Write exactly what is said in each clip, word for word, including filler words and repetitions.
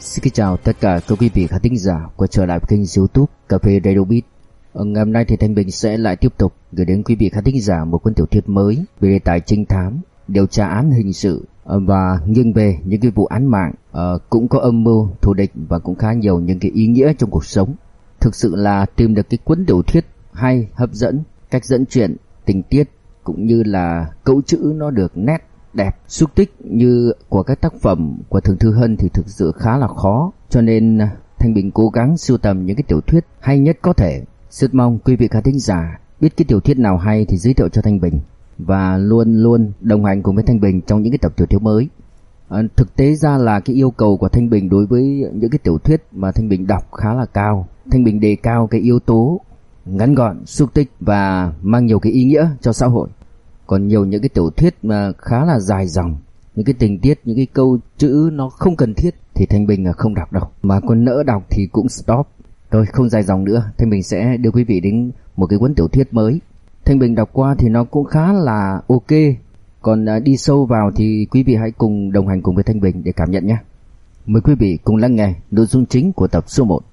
Xin kính chào tất cả các quý vị khán thính giả quay trở lại kênh YouTube Cà phê Radio Beat. Ở ngày hôm nay thì Thanh Bình sẽ lại tiếp tục gửi đến quý vị khán thính giả một cuốn tiểu thuyết mới về đề tài trinh thám, điều tra án hình sự và nghiêng về những cái vụ án mạng, uh, cũng có âm mưu thù địch và cũng khá nhiều những cái ý nghĩa trong cuộc sống. Thực sự là tìm được cái cuốn tiểu thuyết hay, hấp dẫn, cách dẫn chuyện, tình tiết cũng như là câu chữ nó được nét đẹp, xúc tích như của các tác phẩm của Thường Thư Hân thì thực sự khá là khó, cho nên Thanh Bình cố gắng sưu tầm những cái tiểu thuyết hay nhất có thể. Rất mong quý vị khán thính giả biết cái tiểu thuyết nào hay thì giới thiệu cho Thanh Bình và luôn luôn đồng hành cùng với Thanh Bình trong những cái tập tiểu thuyết mới. À, thực tế ra là cái yêu cầu của Thanh Bình đối với những cái tiểu thuyết mà Thanh Bình đọc khá là cao. Thanh Bình đề cao cái yếu tố ngắn gọn, xúc tích và mang nhiều cái ý nghĩa cho xã hội. Còn nhiều những cái tiểu thuyết mà khá là dài dòng, những cái tình tiết, những cái câu chữ nó không cần thiết thì Thanh Bình không đọc đâu. Mà còn nỡ đọc thì cũng stop. Rồi không dài dòng nữa, Thanh Bình sẽ đưa quý vị đến một cái cuốn tiểu thuyết mới. Thanh Bình đọc qua thì nó cũng khá là ok. Còn đi sâu vào thì quý vị hãy cùng đồng hành cùng với Thanh Bình để cảm nhận nhé. Mời quý vị cùng lắng nghe nội dung chính của tập số một.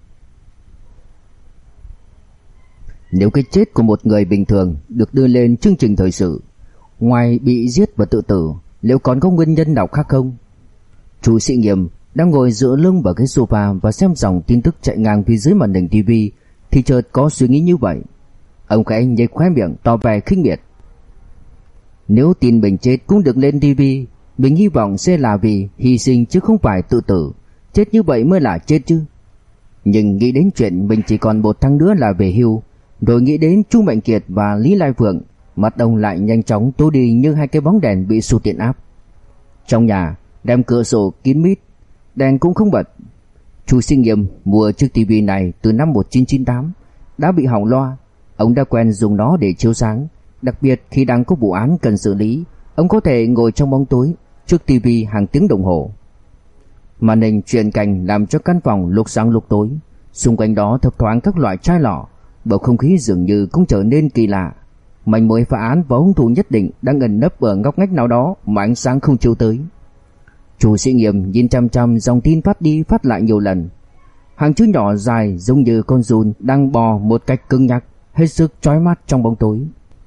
Nếu cái chết của một người bình thường được đưa lên chương trình thời sự, ngoài bị giết và tự tử, liệu còn có nguyên nhân nào khác không? Chu Sĩ Nghiêm đang ngồi dựa lưng vào cái sofa và xem dòng tin tức chạy ngang phía dưới màn hình tivi thì chợt có suy nghĩ như vậy. Ông khẽ nhếch khóe miệng tỏ vẻ khinh miệt. Nếu tin mình chết cũng được lên tivi, mình hy vọng sẽ là vì hy sinh chứ không phải tự tử. Chết như vậy mới là chết chứ. Nhưng nghĩ đến chuyện mình chỉ còn một tháng nữa là về hưu, rồi nghĩ đến Chu Mạnh Kiệt và Lý Lai Phượng, mặt ông lại nhanh chóng tối đi như hai cái bóng đèn bị sụt điện áp. Trong nhà, đem cửa sổ kín mít, đèn cũng không bật. Chu Sĩ Nghiêm mua chiếc tivi này từ năm một nghìn chín trăm chín mươi tám, đã bị hỏng loa. Ông đã quen dùng nó để chiếu sáng, đặc biệt khi đang có vụ án cần xử lý, ông có thể ngồi trong bóng tối trước tivi hàng tiếng đồng hồ. Màn hình truyền cảnh làm cho căn phòng lúc sáng lúc tối, xung quanh đó thấp thoáng các loại chai lọ, bầu không khí dường như cũng trở nên kỳ lạ. Manh mối phá án và hung thủ nhất định đang ẩn nấp ở ngóc ngách nào đó mà ánh sáng không chiếu tới. Chu Sĩ Nghiêm nhìn chăm chăm dòng tin phát đi phát lại nhiều lần. Hàng chữ nhỏ dài giống như con giun đang bò một cách cứng nhắc, hết sức chói mắt trong bóng tối.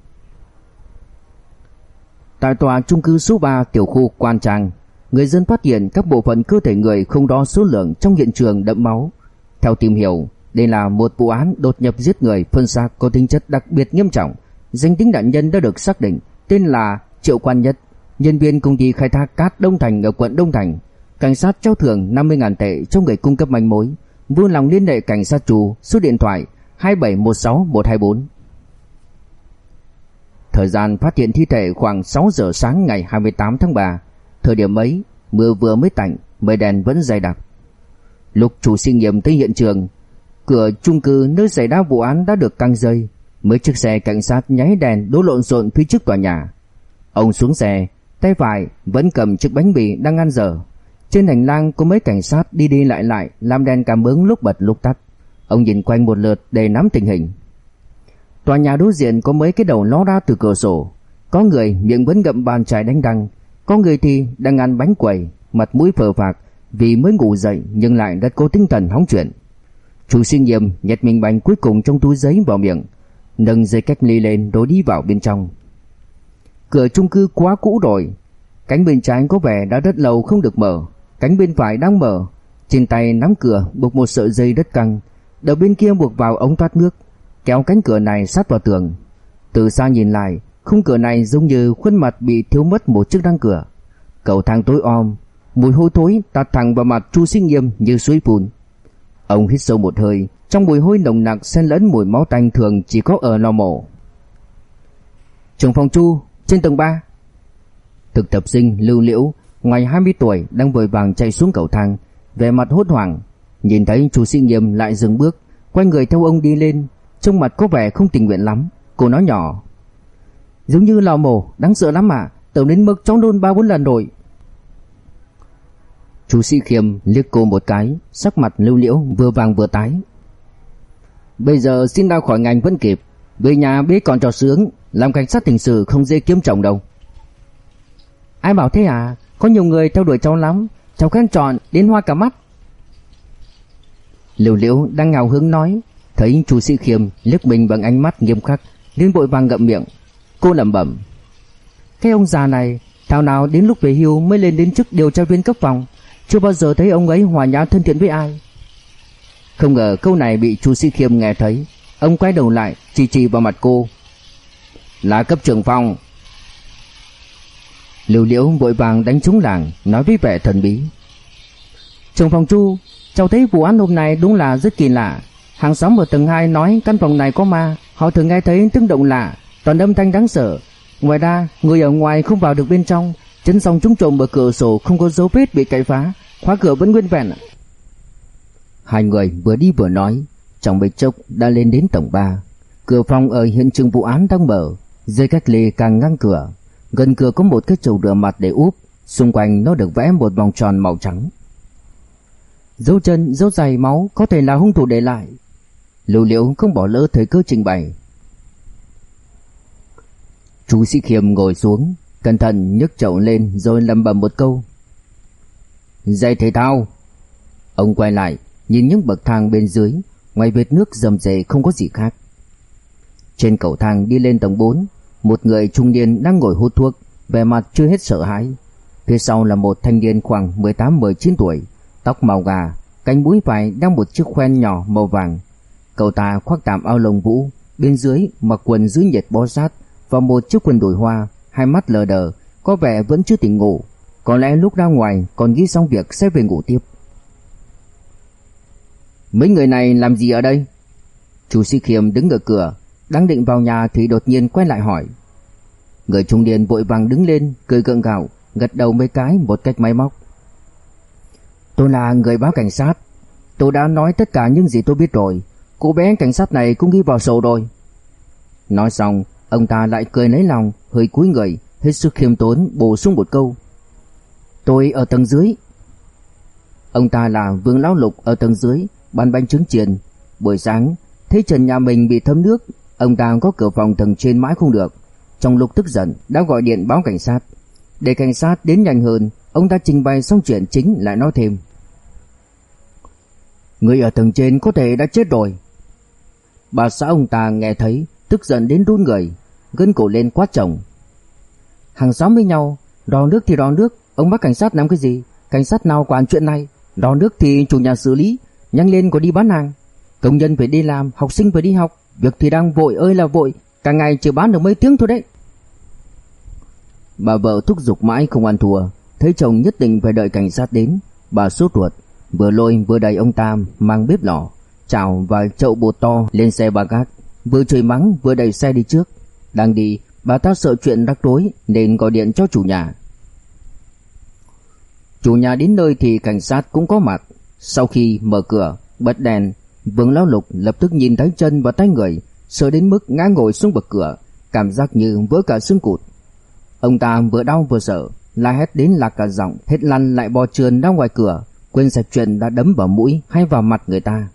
Tại tòa chung cư số ba tiểu khu Quan Trang, người dân phát hiện các bộ phận cơ thể người không đo số lượng trong hiện trường đẫm máu. Theo tìm hiểu, đây là một vụ án đột nhập giết người phân xác có tính chất đặc biệt nghiêm trọng. Danh tính nạn nhân đã được xác định, tên là Triệu Quan Nhất, nhân viên công ty khai thác cát Đông Thành ở quận Đông Thành. Cảnh sát trao thưởng năm mươi nghìn tệ cho người cung cấp manh mối. Vui lòng liên hệ cảnh sát Chu, số điện thoại hai bảy một sáu một hai bốn. Thời gian phát hiện thi thể khoảng sáu giờ sáng ngày hai mươi tám tháng ba. Thời điểm ấy, mưa vừa mới tạnh, mây đen vẫn dày đặc. Lúc Chu Sĩ Nghiêm tới hiện trường, cửa chung cư nơi xảy ra vụ án đã được căng dây. Mấy chiếc xe cảnh sát nháy đèn đổ lộn xộn phía trước tòa nhà. Ông xuống xe, tay phải vẫn cầm chiếc bánh mì đang ăn dở. Trên hành lang có mấy cảnh sát đi đi lại lại, làm đèn cảm ứng lúc bật lúc tắt. Ông nhìn quanh một lượt để nắm tình hình. Tòa nhà đối diện có mấy cái đầu ló ra từ cửa sổ. Có người miệng vẫn ngậm bàn chải đánh răng, có người thì đang ăn bánh quẩy, mặt mũi phờ phạc vì mới ngủ dậy nhưng lại rất có tinh thần hóng chuyện. Chu Sĩ Nghiêm nhét miếng bánh cuối cùng trong túi giấy vào miệng, nâng dây cách ly lên rồi đi vào bên trong. Cửa chung cư quá cũ rồi, cánh bên trái có vẻ đã rất lâu không được mở, cánh bên phải đang mở. Trên tay nắm cửa buộc một sợi dây rất căng, đầu bên kia buộc vào ống thoát nước, kéo cánh cửa này sát vào tường. Từ xa nhìn lại, khung cửa này giống như khuôn mặt bị thiếu mất một chiếc răng cửa. Cầu thang tối om, mùi hôi thối tạt thẳng vào mặt Chu Sĩ Nghiêm như suối phun. Ông hít sâu một hơi, trong mùi hôi nồng nặc xen lẫn mùi máu tanh thường chỉ có ở lò mổ. Trưởng phòng Chu, trên tầng ba. Thực tập sinh Lưu Liễu, ngoài hai mươi tuổi, đang vội vàng chạy xuống cầu thang, vẻ mặt hốt hoảng. Nhìn thấy Chu Sĩ Nghiêm lại dừng bước, quay người theo ông đi lên, trông mặt có vẻ không tình nguyện lắm. Cô nói nhỏ: "Giống như lò mổ, đáng sợ lắm à, tớ đến mức cháu nôn ba bốn lần rồi." Chu Sĩ Nghiêm liếc cô một cái, sắc mặt Lưu Liễu vừa vàng vừa tái. "Bây giờ xin ra khỏi ngành vẫn kịp, về nhà bế con cho sướng, làm cảnh sát hình sự không dễ kiếm chồng đâu." "Ai bảo thế à, có nhiều người theo đuổi cháu lắm, cháu khen chọn đến hoa cả mắt." Lưu Liễu đang ngào hứng nói, thấy Chu Sĩ Khiêm liếc mình bằng ánh mắt nghiêm khắc, liền vội vàng ngậm miệng. Cô lẩm bẩm, cái ông già này thảo nào đến lúc về hưu mới lên đến chức điều tra viên cấp phòng, chưa bao giờ thấy ông ấy hòa nhã thân thiện với ai. Không ngờ câu này bị Chu Sĩ Khiêm nghe thấy, ông quay đầu lại chỉ chỉ vào mặt cô. Là cấp trưởng phòng. Lưu Liễu vội vàng đánh trống lảng, nói với vẻ thần bí. Trưởng phòng Chu, cháu thấy vụ án hôm nay đúng là rất kỳ lạ. Hàng xóm ở tầng hai nói căn phòng này có ma, họ thường nghe thấy tiếng động lạ, toàn âm thanh đáng sợ. Ngoài ra, người ở ngoài không vào được bên trong, chân song chúng trộm ở cửa sổ không có dấu vết bị cậy phá, khóa cửa vẫn nguyên vẹn. Hai người vừa đi vừa nói, trong bịch chốc đã lên đến tầng ba. Cửa phòng ở hiện trường vụ án đang mở, dây cách ly càng ngăn cửa. Gần cửa có một cái chậu rửa mặt để úp, xung quanh nó được vẽ một vòng tròn màu trắng. Dấu chân, dấu giày máu có thể là hung thủ để lại. Lưu Liễu không bỏ lỡ thời cơ trình bày. Chu Sĩ Khiêm ngồi xuống, cẩn thận nhấc chậu lên rồi lẩm bẩm một câu. Giày thể thao. Ông quay lại, nhìn những bậc thang bên dưới, ngoài vệt nước rầm rề không có gì khác. Trên cầu thang đi lên tầng bốn, một người trung niên đang ngồi hút thuốc, vẻ mặt chưa hết sợ hãi. Phía sau là một thanh niên khoảng mười tám mười chín tuổi, tóc màu gà, cánh mũi phải đeo một chiếc khoen nhỏ màu vàng. Cậu ta khoác tạm áo lông vũ, bên dưới mặc quần dưới nhiệt bó sát và một chiếc quần đùi hoa, hai mắt lờ đờ, có vẻ vẫn chưa tỉnh ngủ. Có lẽ lúc ra ngoài còn nghĩ xong việc sẽ về ngủ tiếp. Mấy người này làm gì ở đây? Chu Sĩ Khiêm đứng ở cửa, đang định vào nhà thì đột nhiên quay lại hỏi. Người trung niên vội vàng đứng lên, cười gượng gạo, gật đầu mấy cái một cách máy móc. Tôi là người báo cảnh sát. Tôi đã nói tất cả những gì tôi biết rồi. Cô bé cảnh sát này cũng ghi vào sổ rồi. Nói xong, ông ta lại cười lấy lòng, hơi cúi người, hết sức khiêm tốn bổ sung một câu. Tôi ở tầng dưới. Ông ta là Vương Lão Lục ở tầng dưới, bán bánh trứng chiên. Buổi sáng, thấy trần nhà mình bị thấm nước, ông ta có cửa phòng tầng trên mãi không được. Trong lúc tức giận, đã gọi điện báo cảnh sát. Để cảnh sát đến nhanh hơn, ông ta trình bày xong chuyện chính lại nói thêm. Người ở tầng trên có thể đã chết rồi. Bà xã ông ta nghe thấy, tức giận đến run người, gân cổ lên quát chồng. Hàng xóm với nhau, đò nước thì đò nước, ông bắt cảnh sát làm cái gì? Cảnh sát nào quản chuyện này? Đò nước thì chủ nhà xử lý, nhanh lên có đi bán hàng. Công nhân phải đi làm, học sinh phải đi học, việc thì đang vội ơi là vội, cả ngày chỉ bán được mấy tiếng thôi đấy. Bà vợ thúc giục mãi không ăn thua, thấy chồng nhất định phải đợi cảnh sát đến, bà sốt ruột, vừa lôi vừa đẩy ông ta mang bếp lò, chảo và chậu bột to lên xe ba gác, vừa chửi mắng vừa đẩy xe đi trước. Đang đi, bà ta sợ chuyện rắc rối nên gọi điện cho chủ nhà. Chủ nhà đến nơi thì cảnh sát cũng có mặt. Sau khi mở cửa, bật đèn, Vương Lão Lục lập tức nhìn thấy chân và tay người, sợ đến mức ngã ngồi xuống bậc cửa, cảm giác như vỡ cả xương cụt. Ông ta vừa đau vừa sợ, la hét đến lạc cả giọng, hết lăn lại bò trườn ra ngoài cửa, quên sạch chuyện đã đấm vào mũi hay vào mặt người ta.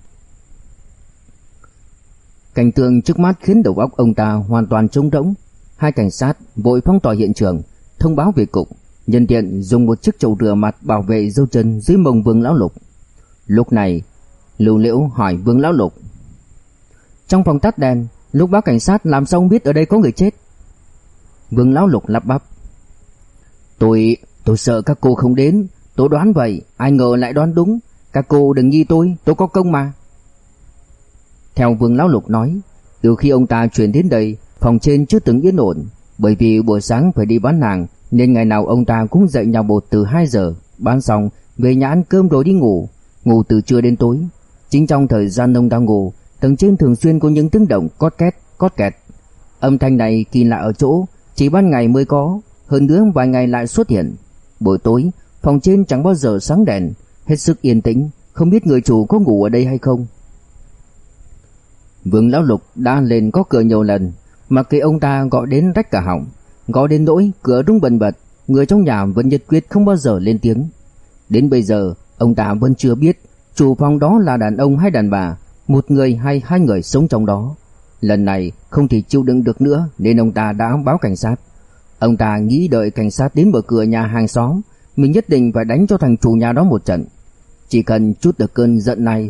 Cảnh tượng trước mắt khiến đầu óc ông ta hoàn toàn trống rỗng. Hai cảnh sát vội phong tỏa hiện trường, thông báo về cục, nhân tiện dùng một chiếc chậu rửa mặt bảo vệ dấu chân dưới mông Vương Lão Lục. Lúc này, Lưu Liễu hỏi Vương Lão Lục. Trong phòng tắt đèn, lúc báo cảnh sát làm sao không biết ở đây có người chết? Vương Lão Lục lắp bắp. Tôi, tôi sợ các cô không đến, tôi đoán vậy, ai ngờ lại đoán đúng. Các cô đừng nghi tôi, tôi có công mà. Theo Vương Lão Lục nói, từ khi ông ta chuyển đến đây, phòng trên chưa từng yên ổn. Bởi vì buổi sáng phải đi bán hàng, nên ngày nào ông ta cũng dậy nhà bột từ hai giờ, bán xong, về nhà ăn cơm rồi đi ngủ, ngủ từ trưa đến tối. Chính trong thời gian ông đang ngủ, tầng trên thường xuyên có những tiếng động cót két, cót kẹt. Âm thanh này kỳ lạ ở chỗ, chỉ ban ngày mới có, hơn nữa vài ngày lại xuất hiện. Buổi tối, phòng trên chẳng bao giờ sáng đèn, hết sức yên tĩnh, không biết người chủ có ngủ ở đây hay không. Vương Lão Lục đã lên có cửa nhiều lần, mà kệ ông ta gọi đến rách cả họng, gọi đến nỗi cửa rung bần bật, người trong nhà vẫn nhất quyết không bao giờ lên tiếng. Đến bây giờ, ông ta vẫn chưa biết chủ phòng đó là đàn ông hay đàn bà, một người hay hai người sống trong đó. Lần này không thể chịu đựng được nữa nên ông ta đã báo cảnh sát. Ông ta nghĩ đợi cảnh sát đến mở cửa nhà hàng xóm, mình nhất định phải đánh cho thằng chủ nhà đó một trận. Chỉ cần chút được cơn giận này,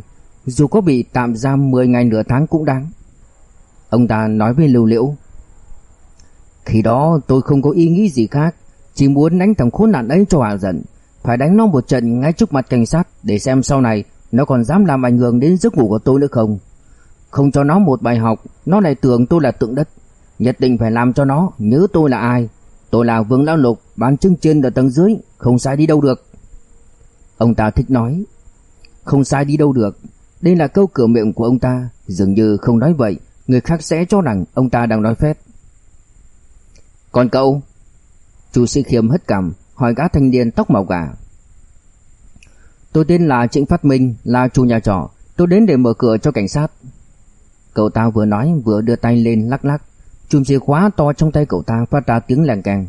dù có bị tạm giam mười ngày nửa tháng cũng đáng. Ông ta nói với Lưu Liễu: Khi đó tôi không có ý nghĩ gì khác, chỉ muốn đánh thằng khốn nạn ấy cho hả giận, phải đánh nó một trận ngay trước mặt cảnh sát để xem sau này nó còn dám làm ảnh hưởng đến giấc ngủ của tôi nữa không. Không cho nó một bài học, nó lại tưởng tôi là tượng đất. Nhất định phải làm cho nó nhớ tôi là ai. Tôi là Vương Lão Lục, bán trứng chiên ở tầng dưới, không sai đi đâu được. Ông ta thích nói không sai đi đâu được. Đây là câu cửa miệng của ông ta. Dường như không nói vậy, người khác sẽ cho rằng ông ta đang nói phét. Còn cậu? Chu Sĩ Khiêm hất cằm hỏi gã thanh niên tóc màu gà. Tôi tên là Trịnh Phát Minh, là chủ nhà trọ. Tôi đến để mở cửa cho cảnh sát. Cậu ta vừa nói vừa đưa tay lên lắc lắc. Chùm chìa khóa to trong tay cậu ta phát ra tiếng leng keng.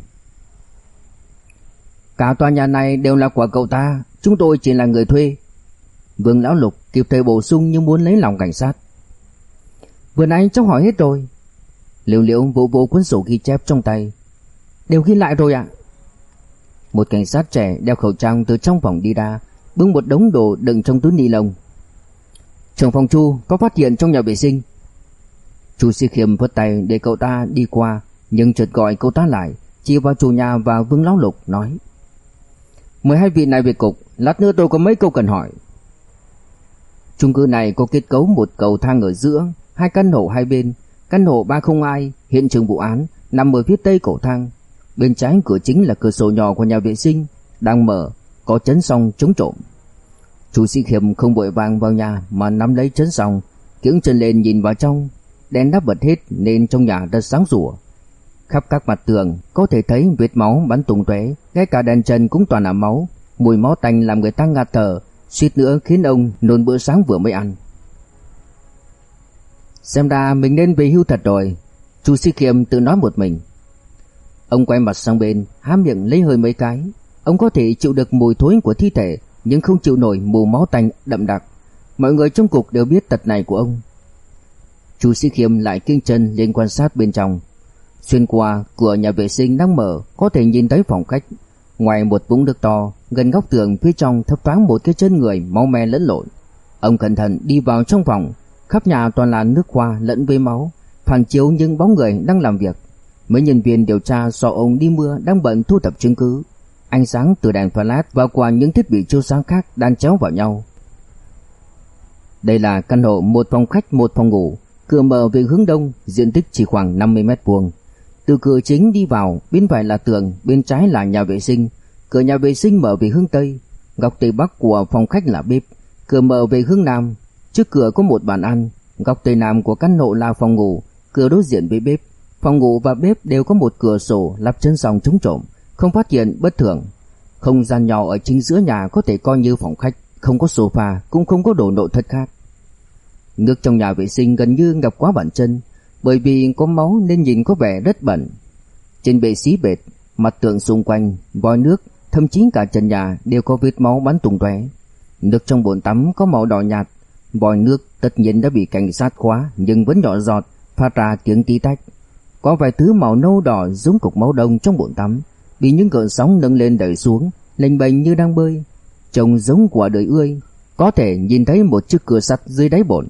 Cả tòa nhà này đều là của cậu ta, chúng tôi chỉ là người thuê. Vương Lão Lục kịp thời bổ sung như muốn lấy lòng cảnh sát. Vừa nãy cháu hỏi hết rồi. Liễu Liễu vỗ vỗ cuốn sổ ghi chép trong tay. Đều ghi lại rồi ạ. Một cảnh sát trẻ đeo khẩu trang từ trong phòng đi ra, bưng một đống đồ đựng trong túi ni lông. Trưởng phòng Chu có phát hiện trong nhà vệ sinh. Chu Sĩ Khiêm vất tay để cậu ta đi qua, nhưng chợt gọi cậu ta lại, chỉ vào chủ nhà và Vương Lão Lục nói: Mời hai vị này về cục, lát nữa tôi có mấy câu cần hỏi. Chung cư này có kết cấu một cầu thang ở giữa, hai căn hộ hai bên. Căn hộ ba không hai, hiện trường vụ án, nằm ở phía tây cầu thang. Bên trái cửa chính là cửa sổ nhỏ của nhà vệ sinh, đang mở, có chấn song chống trộm. Chu Sĩ Khiêm không vội vàng vào nhà mà nắm lấy chấn song, kiễng chân lên nhìn vào trong. Đèn đã bật hết nên trong nhà rất sáng sủa. Khắp các mặt tường có thể thấy vết máu bắn tung tóe, ngay cả đèn trần cũng toàn là máu. Mùi máu tanh làm người ta ngạt thở, suýt nữa khiến ông nôn bữa sáng vừa mới ăn. Xem ra mình nên về hưu thật rồi, Chu Sĩ Khiêm tự nói một mình. Ông quay mặt sang bên, há miệng lấy hơi mấy cái. Ông có thể chịu được mùi thối của thi thể, nhưng không chịu nổi mùi máu tanh đậm đặc. Mọi người trong cục đều biết tật này của ông. Chu Sĩ Khiêm lại kiêng chân lên quan sát bên trong. Xuyên qua cửa nhà vệ sinh đang mở, có thể nhìn thấy phòng khách. Ngoài một vũng nước to, gần góc tường phía trong thấp thoáng một cái chân người máu me lẫn lộn. Ông cẩn thận đi vào trong phòng, khắp nhà toàn là nước hoa lẫn với máu, phản chiếu những bóng người đang làm việc. Mấy nhân viên điều tra so ông đi mưa đang bận thu thập chứng cứ. Ánh sáng từ đèn flash và qua những thiết bị chiếu sáng khác đan chéo vào nhau. Đây là căn hộ một phòng khách một phòng ngủ, cửa mở về hướng đông, diện tích chỉ khoảng năm mươi mét vuông. Từ cửa chính đi vào, bên phải là tường, bên trái là nhà vệ sinh. Cửa nhà vệ sinh mở về hướng tây, góc tây bắc của phòng khách là bếp. Cửa mở về hướng nam, trước cửa có một bàn ăn. Góc tây nam của căn hộ là phòng ngủ, cửa đối diện với bếp. Phòng ngủ và bếp đều có một cửa sổ lắp chân song chống trộm, không phát hiện bất thường. Không gian nhỏ ở chính giữa nhà có thể coi như phòng khách, không có sofa, cũng không có đồ nội thất khác. Nước trong nhà vệ sinh gần như ngập quá bàn chân, bởi vì có máu nên nhìn có vẻ rất bẩn. Trên bệ xí bệt, mặt tường xung quanh, vòi nước, thậm chí cả trần nhà đều có vết máu bắn tung tóe. Nước trong bồn tắm có màu đỏ nhạt, vòi nước tất nhiên đã bị cảnh sát khóa nhưng vẫn nhỏ giọt, phát ra tiếng tí tách. Có vài thứ màu nâu đỏ giống cục máu đông trong bồn tắm, bị những cơn sóng nâng lên đẩy xuống, lênh bềnh như đang bơi, trông giống quả đời ươi. Có thể nhìn thấy một chiếc cửa sắt dưới đáy bồn.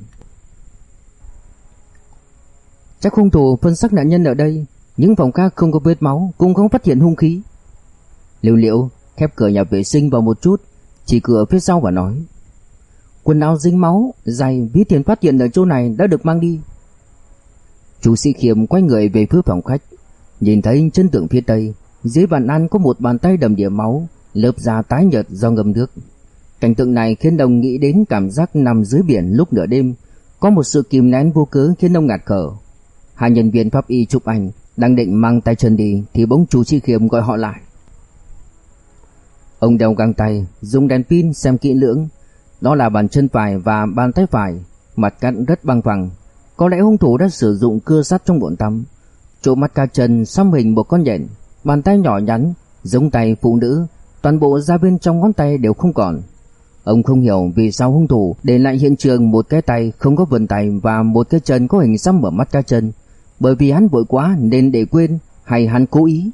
Chắc hung thủ phân xác nạn nhân ở đây, những phòng khác không có vết máu, cũng không phát hiện hung khí. Liễu Liễu khép cửa nhà vệ sinh vào một chút, chỉ cửa phía sau và nói: Quần áo dính máu, giày, ví tiền phát hiện ở chỗ này đã được mang đi. Chu Sĩ Khiêm quay người về phía phòng khách, nhìn thấy chân tường phía tây, dưới bàn ăn có một bàn tay đầm đìa máu, lớp da tái nhợt do ngâm nước. Cảnh tượng này khiến ông nghĩ đến cảm giác nằm dưới biển lúc nửa đêm, có một sự kìm nén vô cớ khiến ông ngạt thở. Hai nhân viên pháp y chụp ảnh, đang định mang tay chân đi thì bỗng Chu Sĩ Khiêm gọi họ lại. Ông đeo găng tay, dùng đèn pin xem kỹ lưỡng. Đó là bàn chân phải và bàn tay phải, mặt cắt rất bằng phẳng. Có lẽ hung thủ đã sử dụng cưa sắt trong bồn tắm. Chỗ mắt cá chân xăm hình một con nhện, bàn tay nhỏ nhắn giống tay phụ nữ, toàn bộ da bên trong ngón tay đều không còn. Ông không hiểu vì sao hung thủ để lại hiện trường một cái tay không có vân tay và một cái chân có hình xăm ở mắt cá chân. Bởi vì hắn vội quá nên để quên, hay hắn cố ý?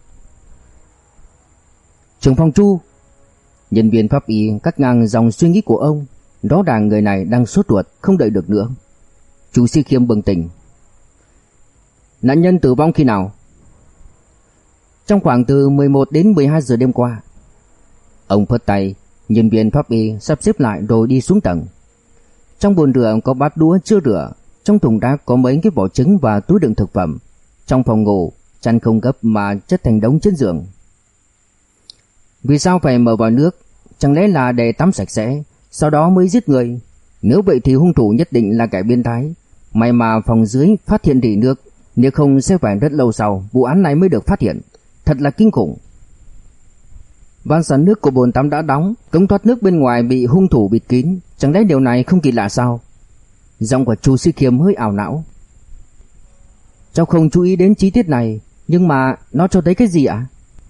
Trưởng phòng Chu. Nhân viên pháp y cắt ngang dòng suy nghĩ của ông. Rõ ràng người này đang sốt ruột, không đợi được nữa. Chu Sĩ Khiêm bừng tỉnh. Nạn nhân tử vong khi nào? Trong khoảng từ mười một đến mười hai giờ đêm qua. Ông phất tay, nhân viên pháp y sắp xếp lại rồi đi xuống tầng. Trong bồn rửa có bát đũa chưa rửa, trong thùng rác có mấy cái vỏ trứng và túi đựng thực phẩm. Trong phòng ngủ, chăn không gấp mà chất thành đống trên giường. Vì sao phải mở vòi nước? Chẳng lẽ là để tắm sạch sẽ, sau đó mới giết người? Nếu vậy thì hung thủ nhất định là kẻ biến thái. May mà phòng dưới phát hiện rỉ nước, nếu không sẽ phải rất lâu sau vụ án này mới được phát hiện. Thật là kinh khủng. Van xả nước của bồn tắm đã đóng, cống thoát nước bên ngoài bị hung thủ bịt kín. Chẳng lẽ điều này không kỳ lạ sao? Giọng của Chu Sĩ Khiêm hơi ảo não. Cháu không chú ý đến chi tiết này, nhưng mà nó cho thấy cái gì ạ?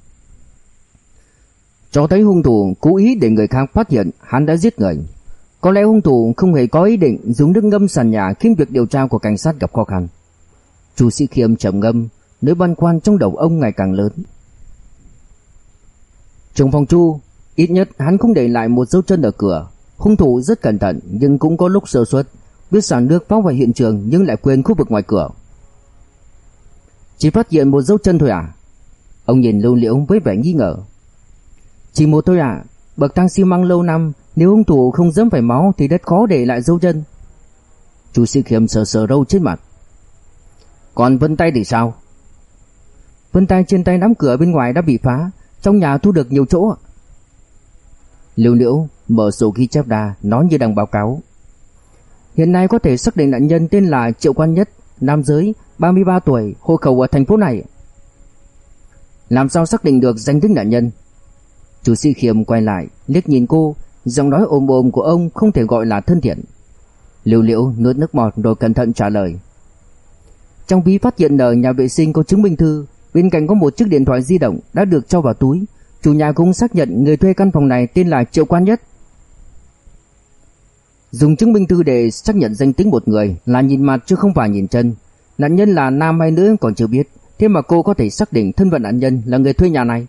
Cho thấy hung thủ cố ý để người khác phát hiện hắn đã giết người. Có lẽ hung thủ không hề có ý định dùng nước ngâm sàn nhà khiến việc điều tra của cảnh sát gặp khó khăn. Chu Sĩ Khiêm trầm ngâm, nỗi băn khoăn trong đầu ông ngày càng lớn. Trưởng phòng Chu, ít nhất hắn không để lại một dấu chân ở cửa. Hung thủ rất cẩn thận nhưng cũng có lúc sơ suất, biết xả nước phóng vào hiện trường nhưng lại quên khu vực ngoài cửa. Chỉ phát hiện một dấu chân thôi à? Ông nhìn Lưu Liễu với vẻ nghi ngờ. Chỉ một thôi à? Bậc thang xi măng lâu năm, nếu hung thủ không dẫm phải máu thì rất khó để lại dấu chân. Chu Sĩ Khiêm sờ sờ râu trên mặt. Còn vân tay thì sao? Vân tay trên tay nắm cửa bên ngoài đã bị phá, trong nhà thu được nhiều chỗ. Lưu Liễu mở sổ ghi chép ra, nói như đang báo cáo. Hiện nay có thể xác định nạn nhân tên là Triệu Quan Nhất, nam giới, ba mươi ba tuổi, hộ khẩu ở thành phố này. Làm sao xác định được danh tính nạn nhân? Chu Sĩ Khiêm quay lại, liếc nhìn cô, giọng nói ồm ồm của ông không thể gọi là thân thiện. Lưu Liễu nuốt nước bọt rồi cẩn thận trả lời. Trong ví phát hiện ở nhà vệ sinh có chứng minh thư, bên cạnh có một chiếc điện thoại di động đã được cho vào túi. Chủ nhà cũng xác nhận người thuê căn phòng này tên là Triệu Quan Nhất. Dùng chứng minh thư để xác nhận danh tính một người là nhìn mặt chứ không phải nhìn chân. Nạn nhân là nam hay nữ còn chưa biết, thế mà cô có thể xác định thân phận nạn nhân là người thuê nhà này.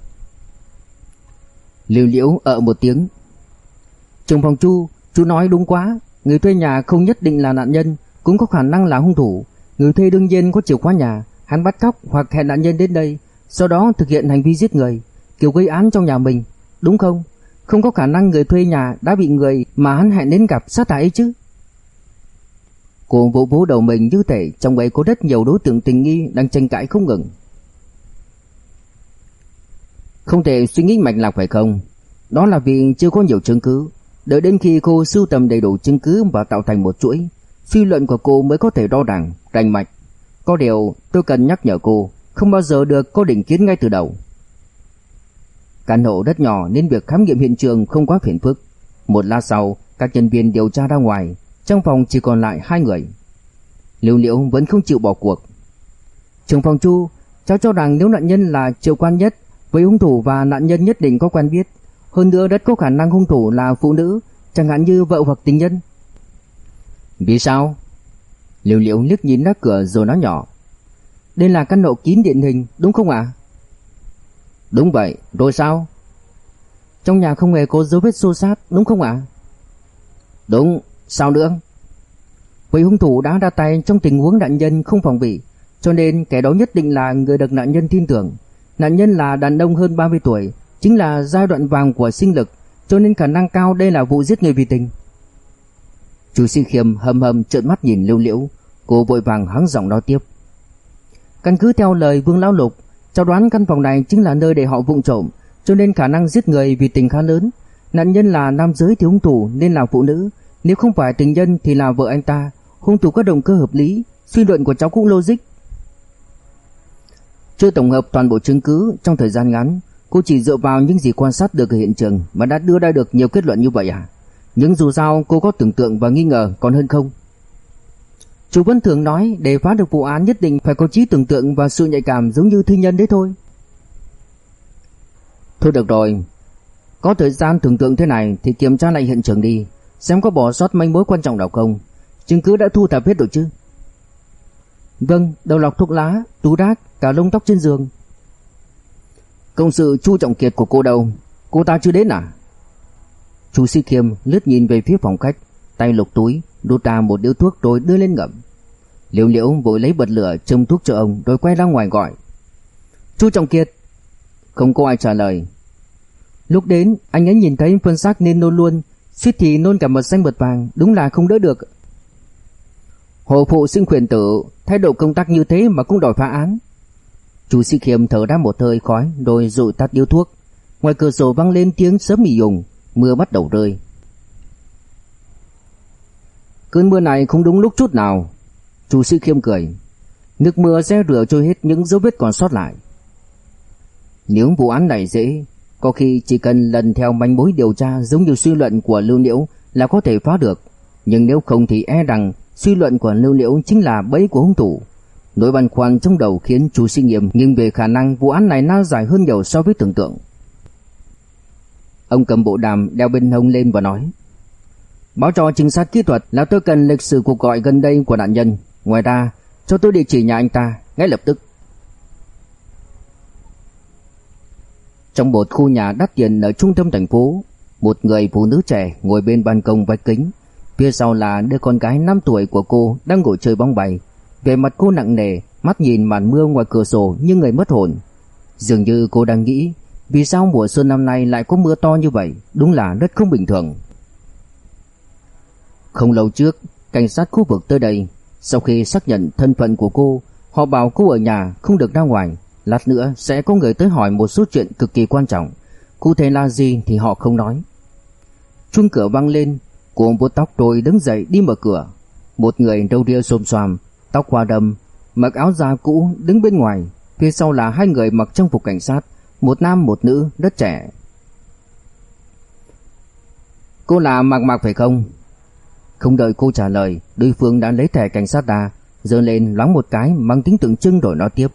Lưu Liễu ợ một tiếng. Trưởng phòng Chu, chú nói đúng quá. Người thuê nhà không nhất định là nạn nhân, cũng có khả năng là hung thủ. Người thuê đương nhiên có chìa khóa nhà, hắn bắt cóc hoặc hẹn nạn nhân đến đây, sau đó thực hiện hành vi giết người, kiểu gây án trong nhà mình, đúng không? Không có khả năng người thuê nhà đã bị người mà hắn hẹn đến gặp sát hại ấy chứ. Cô vỗ vỗ đầu mình như thể trong ấy có rất nhiều đối tượng tình nghi đang tranh cãi không ngừng. Không thể suy nghĩ mạch lạc phải không? Đó là vì chưa có nhiều chứng cứ. Đợi đến khi cô sưu tầm đầy đủ chứng cứ và tạo thành một chuỗi, suy luận của cô mới có thể đo đạc, rành mạch. Có điều tôi cần nhắc nhở cô, không bao giờ được có định kiến ngay từ đầu. Căn hộ rất nhỏ nên việc khám nghiệm hiện trường không quá phiền phức. Một lát sau, các nhân viên điều tra ra ngoài, trong phòng chỉ còn lại hai người. Lưu Liễu vẫn không chịu bỏ cuộc. Trưởng phòng Chu, cháu cho rằng nếu nạn nhân là Triệu Quan Nhất, với hung thủ và nạn nhân nhất định có quen biết. Hơn nữa rất có khả năng hung thủ là phụ nữ, chẳng hạn như vợ hoặc tình nhân. Vì sao? Lưu Liễu liếc nhìn ra cửa rồi nói nhỏ. Đây là căn hộ kín điển hình, đúng không ạ? Đúng vậy, rồi sao? Trong nhà không hề có dấu vết xô xát, đúng không ạ? Đúng, sao nữa? Vậy hung thủ đã ra tay trong tình huống nạn nhân không phòng bị, cho nên kẻ đó nhất định là người được nạn nhân tin tưởng. Nạn nhân là đàn ông hơn ba mươi tuổi, chính là giai đoạn vàng của sinh lực, cho nên khả năng cao đây là vụ giết người vì tình. Chu Sĩ Khiêm hầm hầm trợn mắt nhìn Lưu Liễu, cô vội vàng hắng giọng nói tiếp. Căn cứ theo lời Vương Lão Lục, cháu đoán căn phòng này chính là nơi để họ vụng trộm, cho nên khả năng giết người vì tình khá lớn. Nạn nhân là nam giới thì hung thủ nên là phụ nữ, nếu không phải tình nhân thì là vợ anh ta. Hung thủ có động cơ hợp lý, suy luận của cháu cũng logic. Chưa tổng hợp toàn bộ chứng cứ trong thời gian ngắn, cô chỉ dựa vào những gì quan sát được ở hiện trường mà đã đưa ra được nhiều kết luận như vậy à? Nhưng dù sao cô có tưởng tượng và nghi ngờ còn hơn không. Chú vẫn thường nói để phá được vụ án nhất định phải có trí tưởng tượng và sự nhạy cảm giống như thư nhân đấy thôi. Thôi được rồi, có thời gian tưởng tượng thế này thì kiểm tra lại hiện trường đi, xem có bỏ sót manh mối quan trọng nào không. Chứng cứ đã thu thập hết rồi chứ? Vâng, đầu lọc thuốc lá, túi rác, cả lông tóc trên giường. Công sự Chu Trọng Kiệt của cô đâu? Cô ta chưa đến à? Chu Sĩ Khiêm lướt nhìn về phía phòng khách, tay lục túi rút ra một điếu thuốc rồi đưa lên ngậm. Liễu Liễu vội lấy bật lửa châm thuốc cho ông rồi quay ra ngoài gọi: "Chu Trọng Kiệt." Không có ai trả lời. Lúc đến anh ấy nhìn thấy phân xác nên nôn luôn, suýt thì nôn cả mật xanh mật vàng, đúng là không đỡ được. Hồ phụ sinh khuyển tử, thái độ công tác như thế mà cũng đòi phá án. Chu Sĩ Khiêm thở ra một hơi khói rồi dụi tắt điếu thuốc. Ngoài cửa sổ vang lên tiếng sớm mì ùng, mưa bắt đầu rơi. Cơn mưa này không đúng lúc chút nào. Chu Sĩ Khiêm cười. Nước mưa sẽ rửa trôi hết những dấu vết còn sót lại. Nếu vụ án này dễ, có khi chỉ cần lần theo manh mối điều tra giống như suy luận của Lưu Liễu là có thể phá được. Nhưng nếu không thì e rằng suy luận của Lưu Liễu chính là bẫy của hung thủ. Nỗi băn khoăn trong đầu khiến Chu Sĩ Nghiêm nghiêng về khả năng vụ án này nan giải hơn nhiều so với tưởng tượng. Ông cầm bộ đàm đeo bên hông lên và nói: "Báo cho trinh sát kỹ thuật là tôi cần lịch sử cuộc gọi gần đây của nạn nhân. Ngoài ra, cho tôi địa chỉ nhà anh ta ngay lập tức." Trong một khu nhà đắt tiền ở trung tâm thành phố, một người phụ nữ trẻ ngồi bên ban công vách kính. Phía sau là đứa con gái năm tuổi của cô đang ngồi chơi bóng bay. Vẻ mặt cô nặng nề, mắt nhìn màn mưa ngoài cửa sổ như người mất hồn. Dường như cô đang nghĩ vì sao mùa xuân năm nay lại có mưa to như vậy, đúng là rất không bình thường. Không lâu trước, cảnh sát khu vực tới đây. Sau khi xác nhận thân phận của cô, họ bảo cô ở nhà không được ra ngoài. Lát nữa sẽ có người tới hỏi một số chuyện cực kỳ quan trọng. Cụ thể là gì thì họ không nói. Chuông cửa vang lên. Cô vuốt tóc rồi đứng dậy đi mở cửa. Một người râu ria xồm xoàm, tóc hoa râm, mặc áo da cũ đứng bên ngoài. Phía sau là hai người mặc trang phục cảnh sát, một nam một nữ rất trẻ. "Cô là Mạc Mạc phải không?" Không đợi cô trả lời, đối phương đã lấy thẻ cảnh sát ra, giơ lên loáng một cái mang tính tượng trưng rồi nói tiếp: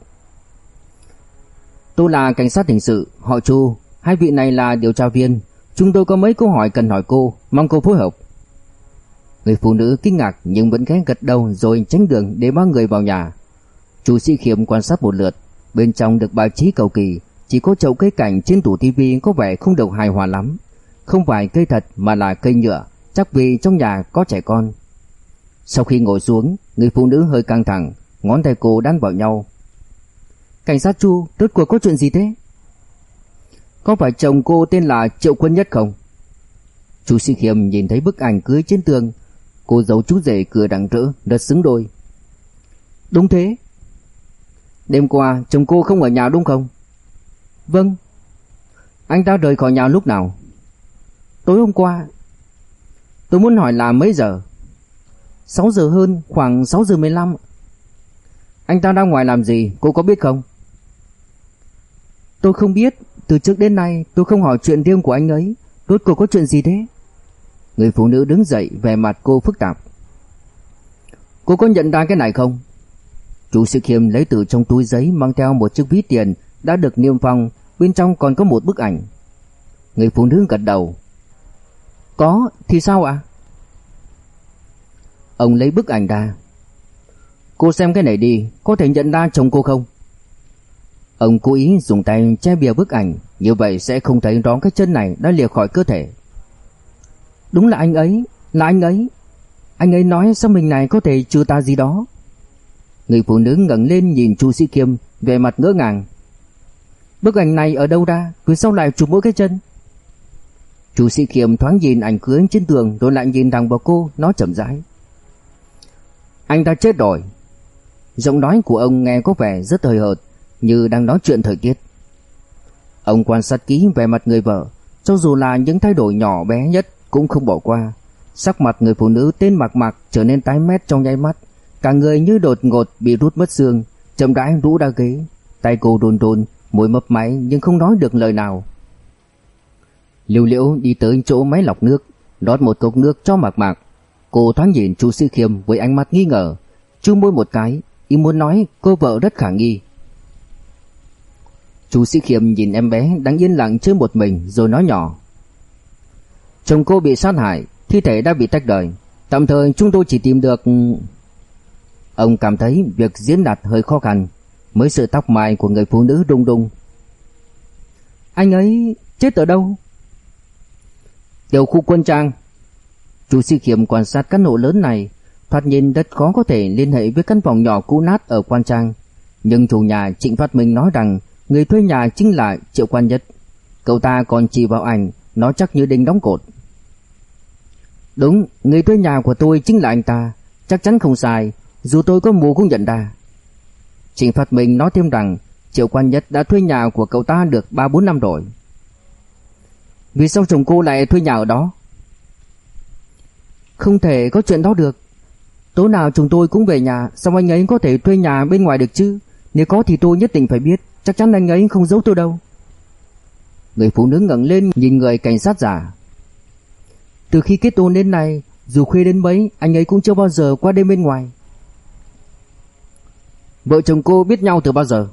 "Tôi là cảnh sát hình sự, họ Chu, hai vị này là điều tra viên. Chúng tôi có mấy câu hỏi cần hỏi cô, mong cô phối hợp." Người phụ nữ kinh ngạc nhưng vẫn khẽ gật đầu rồi tránh đường để ba người vào nhà. Chu Sĩ Khiêm quan sát một lượt, bên trong được bài trí cầu kỳ, chỉ có chậu cây cảnh trên tủ tivi có vẻ không được hài hòa lắm. Không phải cây thật mà là cây nhựa, chắc vì trong nhà có trẻ con. Sau khi ngồi xuống, người phụ nữ hơi căng thẳng, ngón tay cô đan vào nhau. "Cảnh sát Chu, rốt cuộc có chuyện gì thế?" "Có phải chồng cô tên là Triệu Quân Nhất không?" Chu Sĩ Khiêm nhìn thấy bức ảnh cưới trên tường. Cô giấu chú rể cười rạng rỡ, rất xứng đôi. "Đúng thế." "Đêm qua chồng cô không ở nhà đúng không?" "Vâng." "Anh ta rời khỏi nhà lúc nào?" "Tối hôm qua." "Tôi muốn hỏi là mấy giờ?" Sáu giờ hơn, khoảng sáu giờ mười lăm. "Anh ta ra ngoài làm gì, cô có biết không?" "Tôi không biết, từ trước đến nay tôi không hỏi chuyện riêng của anh ấy. Rốt cuộc có chuyện gì thế?" Người phụ nữ đứng dậy, vẻ mặt cô phức tạp. "Cô có nhận ra cái này không?" Chu Sĩ Khiêm lấy từ trong túi giấy mang theo một chiếc ví tiền đã được niêm phong, bên trong còn có một bức ảnh. Người phụ nữ gật đầu. "Có, thì sao ạ?" Ông lấy bức ảnh ra. "Cô xem cái này đi, có thể nhận ra chồng cô không?" Ông cố ý dùng tay che bìa bức ảnh, như vậy sẽ không thấy rõ cái chân này đã lìa khỏi cơ thể. "Đúng là anh ấy, là anh ấy. Anh ấy nói sao mình này có thể trừ tà gì đó." Người phụ nữ ngẩng lên nhìn Chu Sĩ Khiêm, vẻ mặt ngỡ ngàng. "Bức ảnh này ở đâu ra, vì sao lại chụp mỗi cái chân?" Chu Sĩ Khiêm thoáng nhìn ảnh cưới trên tường rồi lại nhìn thẳng vào cô, nói chậm rãi: "Anh ta chết rồi." Giọng nói của ông nghe có vẻ rất hời hợt, như đang nói chuyện thời tiết. Ông quan sát kỹ vẻ mặt người vợ, cho dù là những thay đổi nhỏ bé nhất cũng không bỏ qua. Sắc mặt người phụ nữ tên Mạc Mạc trở nên tái mét trong nháy mắt, cả người như đột ngột bị rút mất xương, chậm rãi rũ ra ghế, tay cô run run, môi mấp máy nhưng không nói được lời nào. Liễu Liễu đi tới chỗ máy lọc nước, rót một cốc nước cho Mạc Mạc. Cô thoáng nhìn Chu Sĩ Khiêm với ánh mắt nghi ngờ, chu môi một cái, ý muốn nói cô vợ rất khả nghi. Chu Sĩ Khiêm nhìn em bé đang yên lặng chơi một mình rồi nói nhỏ: "Chồng cô bị sát hại, thi thể đã bị tách rời. Tạm thời chúng tôi chỉ tìm được..." Ông cảm thấy việc diễn đạt hơi khó khăn, mới sợi tóc mai của người phụ nữ rung rung. "Anh ấy chết ở đâu?" Tiểu khu Quân Trang. Chu Sĩ Khiêm quan sát căn hộ lớn này, thoạt nhìn rất khó có thể liên hệ với căn phòng nhỏ cũ nát ở Quan Trang. Nhưng chủ nhà Trịnh Phát Minh nói rằng người thuê nhà chính là Triệu Quan Nhất. Cậu ta còn chỉ vào ảnh, nó chắc như đinh đóng cột. Đúng, người thuê nhà của tôi chính là anh ta, chắc chắn không sai, dù tôi có mù cũng nhận ra. Trịnh Phát Minh nói thêm rằng Triệu Quan Nhất đã thuê nhà của cậu ta được ba bốn năm rồi. Vì sao chồng cô lại thuê nhà ở đó? Không thể có chuyện đó được. Tối nào chúng tôi cũng về nhà, sao anh ấy có thể thuê nhà bên ngoài được chứ? Nếu có thì tôi nhất định phải biết, chắc chắn anh ấy không giấu tôi đâu. Người phụ nữ ngẩng lên nhìn người cảnh sát giả. Từ khi kết hôn đến nay, dù khuya đến mấy, anh ấy cũng chưa bao giờ qua đêm bên ngoài. Vợ chồng cô biết nhau từ bao giờ?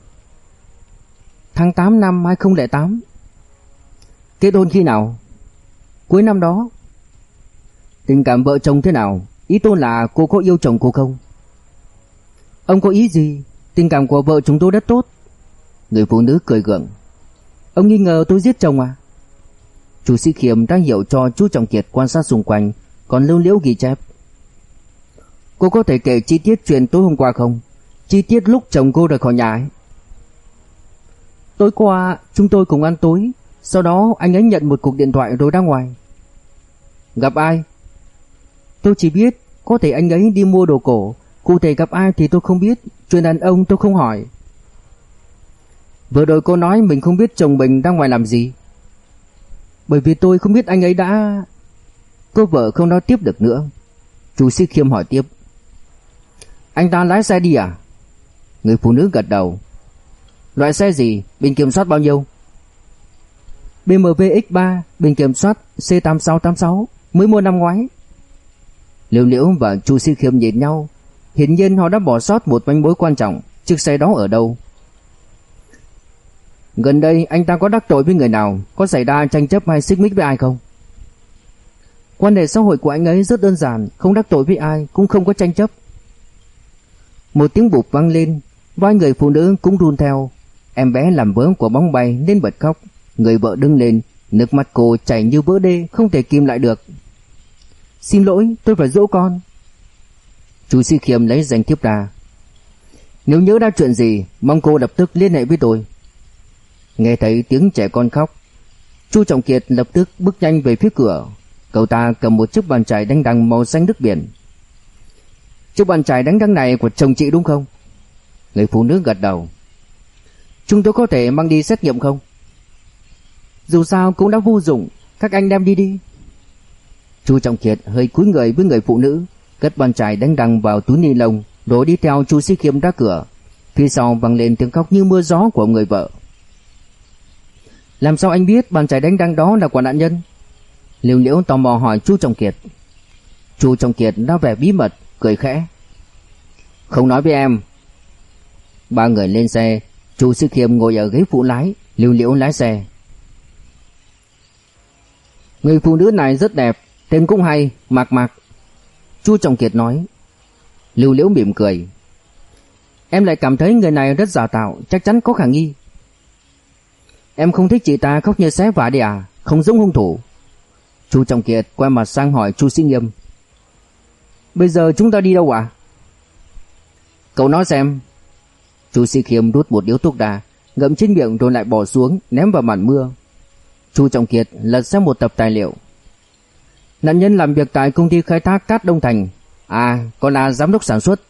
Tháng tám năm hai không không tám. Kết hôn khi nào? Cuối năm đó. Tình cảm vợ chồng thế nào? Ý tôi là cô có yêu chồng cô không? Ông có ý gì? Tình cảm của vợ chúng tôi rất tốt. Người phụ nữ cười gượng. Ông nghi ngờ tôi giết chồng à? Chu Sĩ Khiêm đang hiểu cho chú Trọng Kiệt quan sát xung quanh, còn Lưu Liễu ghi chép. Cô có thể kể chi tiết chuyện tối hôm qua không? Chi tiết lúc chồng cô rời khỏi nhà ấy. Tối qua chúng tôi cùng ăn tối, sau đó anh ấy nhận một cuộc điện thoại rồi ra ngoài. Gặp ai? Tôi chỉ biết có thể anh ấy đi mua đồ cổ, cụ thể gặp ai thì tôi không biết, chuyện đàn ông tôi không hỏi. Vừa rồi cô nói mình không biết chồng mình ra ngoài làm gì. Bởi vì tôi không biết anh ấy đã... Cô vợ không nói tiếp được nữa. Chu Sĩ Khiêm hỏi tiếp. Anh ta lái xe đi à? Người phụ nữ gật đầu. Loại xe gì? Biển kiểm soát bao nhiêu? bê em vê ích ba, biển kiểm soát C tám sáu tám sáu, mới mua năm ngoái. Liễu Liễu và Chu Sĩ Khiêm nhìn nhau. Hiển nhiên họ đã bỏ sót một manh mối quan trọng. Chiếc xe đó ở đâu? Gần đây anh ta có đắc tội với người nào? Có xảy ra tranh chấp hay xích mích với ai không? Quan hệ xã hội của anh ấy rất đơn giản, không đắc tội với ai, cũng không có tranh chấp. Một tiếng bụp vang lên, vai người phụ nữ cũng run theo. Em bé làm vỡ của bóng bay nên bật khóc. Người vợ đứng lên, nước mắt cô chảy như vỡ đê, không thể kìm lại được. Xin lỗi, tôi phải dỗ con. Chu Sĩ Khiêm lấy danh thiếp ra. Nếu nhớ ra chuyện gì, mong cô lập tức liên hệ với tôi. Nghe thấy tiếng trẻ con khóc, Chu Trọng Kiệt lập tức bước nhanh về phía cửa. Cậu ta cầm một chiếc bàn chải đánh đăng màu xanh nước biển. Chiếc bàn chải đánh đăng này của chồng chị đúng không? Người phụ nữ gật đầu. Chúng tôi có thể mang đi xét nghiệm không? Dù sao cũng đã vô dụng, các anh đem đi đi. Chu Trọng Kiệt hơi cúi người với người phụ nữ, cất bàn chải đánh đăng vào túi ni lông, rồi đi theo Chu Sĩ Khiêm ra cửa. Phía sau vang lên tiếng khóc như mưa gió của người vợ. Làm sao anh biết bàn chải đánh đăng đó là của nạn nhân? Liễu Liễu tò mò hỏi Chu Trọng Kiệt. Chu Trọng Kiệt đã vẻ bí mật, cười khẽ. Không nói với em. Ba người lên xe, Chu Sĩ Khiêm ngồi ở ghế phụ lái, Liễu Liễu lái xe. Người phụ nữ này rất đẹp, tên cũng hay, Mạc Mạc. Chu Trọng Kiệt nói. Liễu Liễu mỉm cười. Em lại cảm thấy người này rất giả tạo, chắc chắn có khả nghi. Em không thích chị ta khóc như xé vả đi à? Không giống hung thủ. Chu Trọng Kiệt quay mặt sang hỏi Chu Sĩ Nghiêm. Bây giờ chúng ta đi đâu ạ? À? Cậu nói xem. Chu Sĩ Khiêm rút một điếu thuốc ra, ngậm trên miệng rồi lại bỏ xuống, ném vào màn mưa. Chu Trọng Kiệt lật xem một tập tài liệu. Nạn nhân làm việc tại công ty khai thác cát Đông Thành. À, còn là giám đốc sản xuất.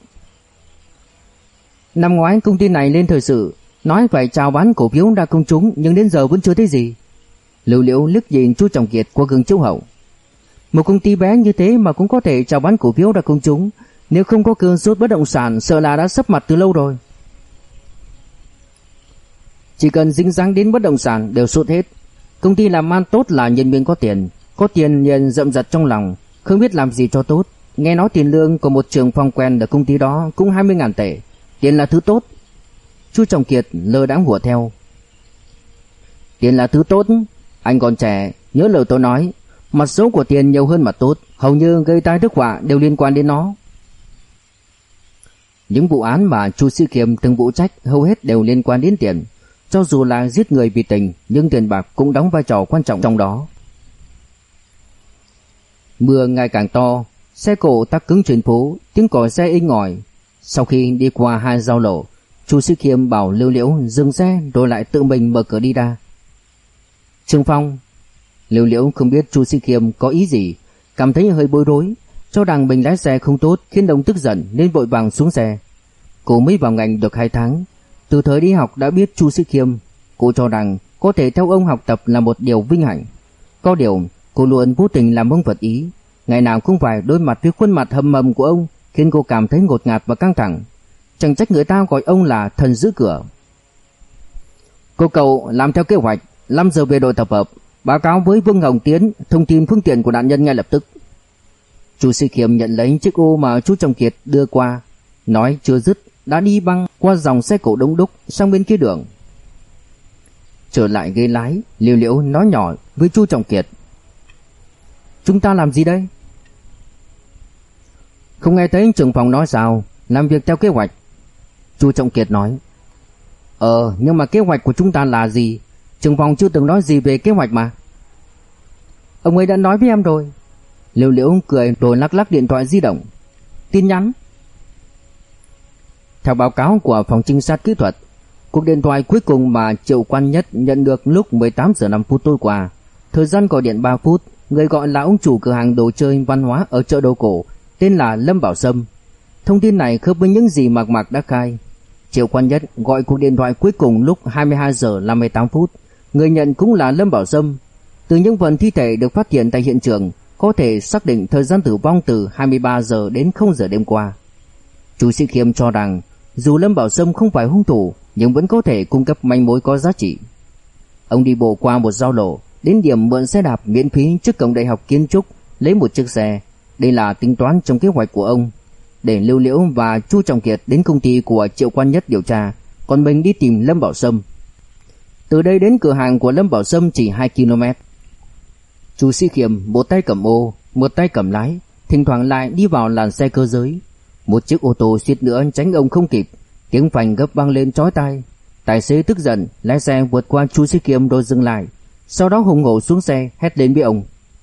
Năm ngoái công ty này lên thời sự, nói phải chào bán cổ phiếu ra công chúng, nhưng đến giờ vẫn chưa thấy gì. Liễu Liễu liếc nhìn Chu Trọng Kiệt qua gương chiếu hậu. Một công ty bé như thế mà cũng có thể chào bán cổ phiếu ra công chúng, nếu không có cơn sốt bất động sản sợ là đã sấp mặt từ lâu rồi. Chỉ cần dính dáng đến bất động sản đều sốt hết. Công ty làm ăn tốt là nhân viên có tiền, có tiền liền rậm rặt trong lòng, không biết làm gì cho tốt. Nghe nói tiền lương của một trưởng phòng quen ở công ty đó cũng hai mươi ngàn tệ. Tiền là thứ tốt. Chu Trọng Kiệt lơ đãng hùa theo. Tiền là thứ tốt. Anh còn trẻ, nhớ lời tôi nói, mặt xấu của tiền nhiều hơn mặt tốt, hầu như gây tai rước họa đều liên quan đến nó. Những vụ án mà Chu Sĩ Khiêm từng phụ trách hầu hết đều liên quan đến tiền. Cho dù là giết người vì tình, nhưng tiền bạc cũng đóng vai trò quan trọng trong đó. Mưa ngày càng to, xe cộ tắc cứng trên phố, tiếng còi xe inh ỏi. Sau khi đi qua hai giao lộ, Chu Sĩ Khiêm bảo Lưu Liễu dừng xe rồi lại tự mình mở cửa đi ra. Trương Phong. Lưu Liễu không biết Chu Sĩ Khiêm có ý gì, cảm thấy hơi bối rối, cho rằng mình lái xe không tốt khiến ông tức giận nên vội vàng xuống xe. Cô mới vào ngành được hai tháng, từ thời đi học đã biết Chu Sĩ Khiêm. Cô cho rằng có thể theo ông học tập là một điều vinh hạnh. Có điều cô luôn vô tình làm ông vật ý, ngày nào cũng phải đối mặt với khuôn mặt hầm mầm của ông, khiến cô cảm thấy ngột ngạt và căng thẳng. Chẳng trách người ta gọi ông là thần giữ cửa. Cô cậu làm theo kế hoạch, năm giờ về đội tập hợp, báo cáo với Vương Hồng Tiến thông tin phương tiện của nạn nhân ngay lập tức. Chu Sĩ Khiêm nhận lấy chiếc ô mà chú Trọng Kiệt đưa qua, nói chưa dứt đã đi băng qua dòng xe cộ đông đúc sang bên kia đường. Trở lại ghế lái, Liễu Liễu nói nhỏ với Chu Trọng Kiệt: Chúng ta làm gì đây? Không nghe thấy trưởng phòng nói sao, làm việc theo kế hoạch. Chu Trọng Kiệt nói: Ờ, nhưng mà kế hoạch của chúng ta là gì? Trưởng phòng chưa từng nói gì về kế hoạch mà. Ông ấy đã nói với em rồi. Liễu Liễu cười rồi lắc lắc điện thoại di động. Tin nhắn. Theo báo cáo của phòng trinh sát kỹ thuật, cuộc điện thoại cuối cùng mà Triệu Quan Nhất nhận được lúc mười tám giờ năm phút tối qua. Thời gian gọi điện ba phút, người gọi là ông chủ cửa hàng đồ chơi văn hóa ở chợ đồ cổ, tên là Lâm Bảo Sâm. Thông tin này khớp với những gì Mạc Mạc đã khai. Triệu Quan Nhất gọi cuộc điện thoại cuối cùng lúc hai mươi hai giờ năm mươi tám phút, người nhận cũng là Lâm Bảo Sâm. Từ những phần thi thể được phát hiện tại hiện trường, có thể xác định thời gian tử vong từ hai mươi ba giờ đến không giờ đêm qua. Chu Sĩ Khiêm cho rằng dù Lâm Bảo Sâm không phải hung thủ, nhưng vẫn có thể cung cấp manh mối có giá trị. Ông đi bộ qua một giao lộ, đến điểm mượn xe đạp miễn phí trước cổng đại học kiến trúc, lấy một chiếc xe. Đây là tính toán trong kế hoạch của ông, để Lưu Liễu và Chu Trọng Kiệt đến công ty của Triệu Quan Nhất điều tra, còn mình đi tìm Lâm Bảo Sâm. Từ đây đến cửa hàng của Lâm Bảo Sâm chỉ hai ki lô mét. Chu Sĩ Khiêm một tay cầm ô, một tay cầm lái, thỉnh thoảng lại đi vào làn xe cơ giới. Một chiếc ô tô suýt nữa tránh ông không kịp, tiếng phanh gấp vang lên chói tai. Tài xế tức giận lái xe vượt qua Chu Sĩ Khiêm rồi dừng lại, sau đó hùng hổ xuống xe hét lên với ông: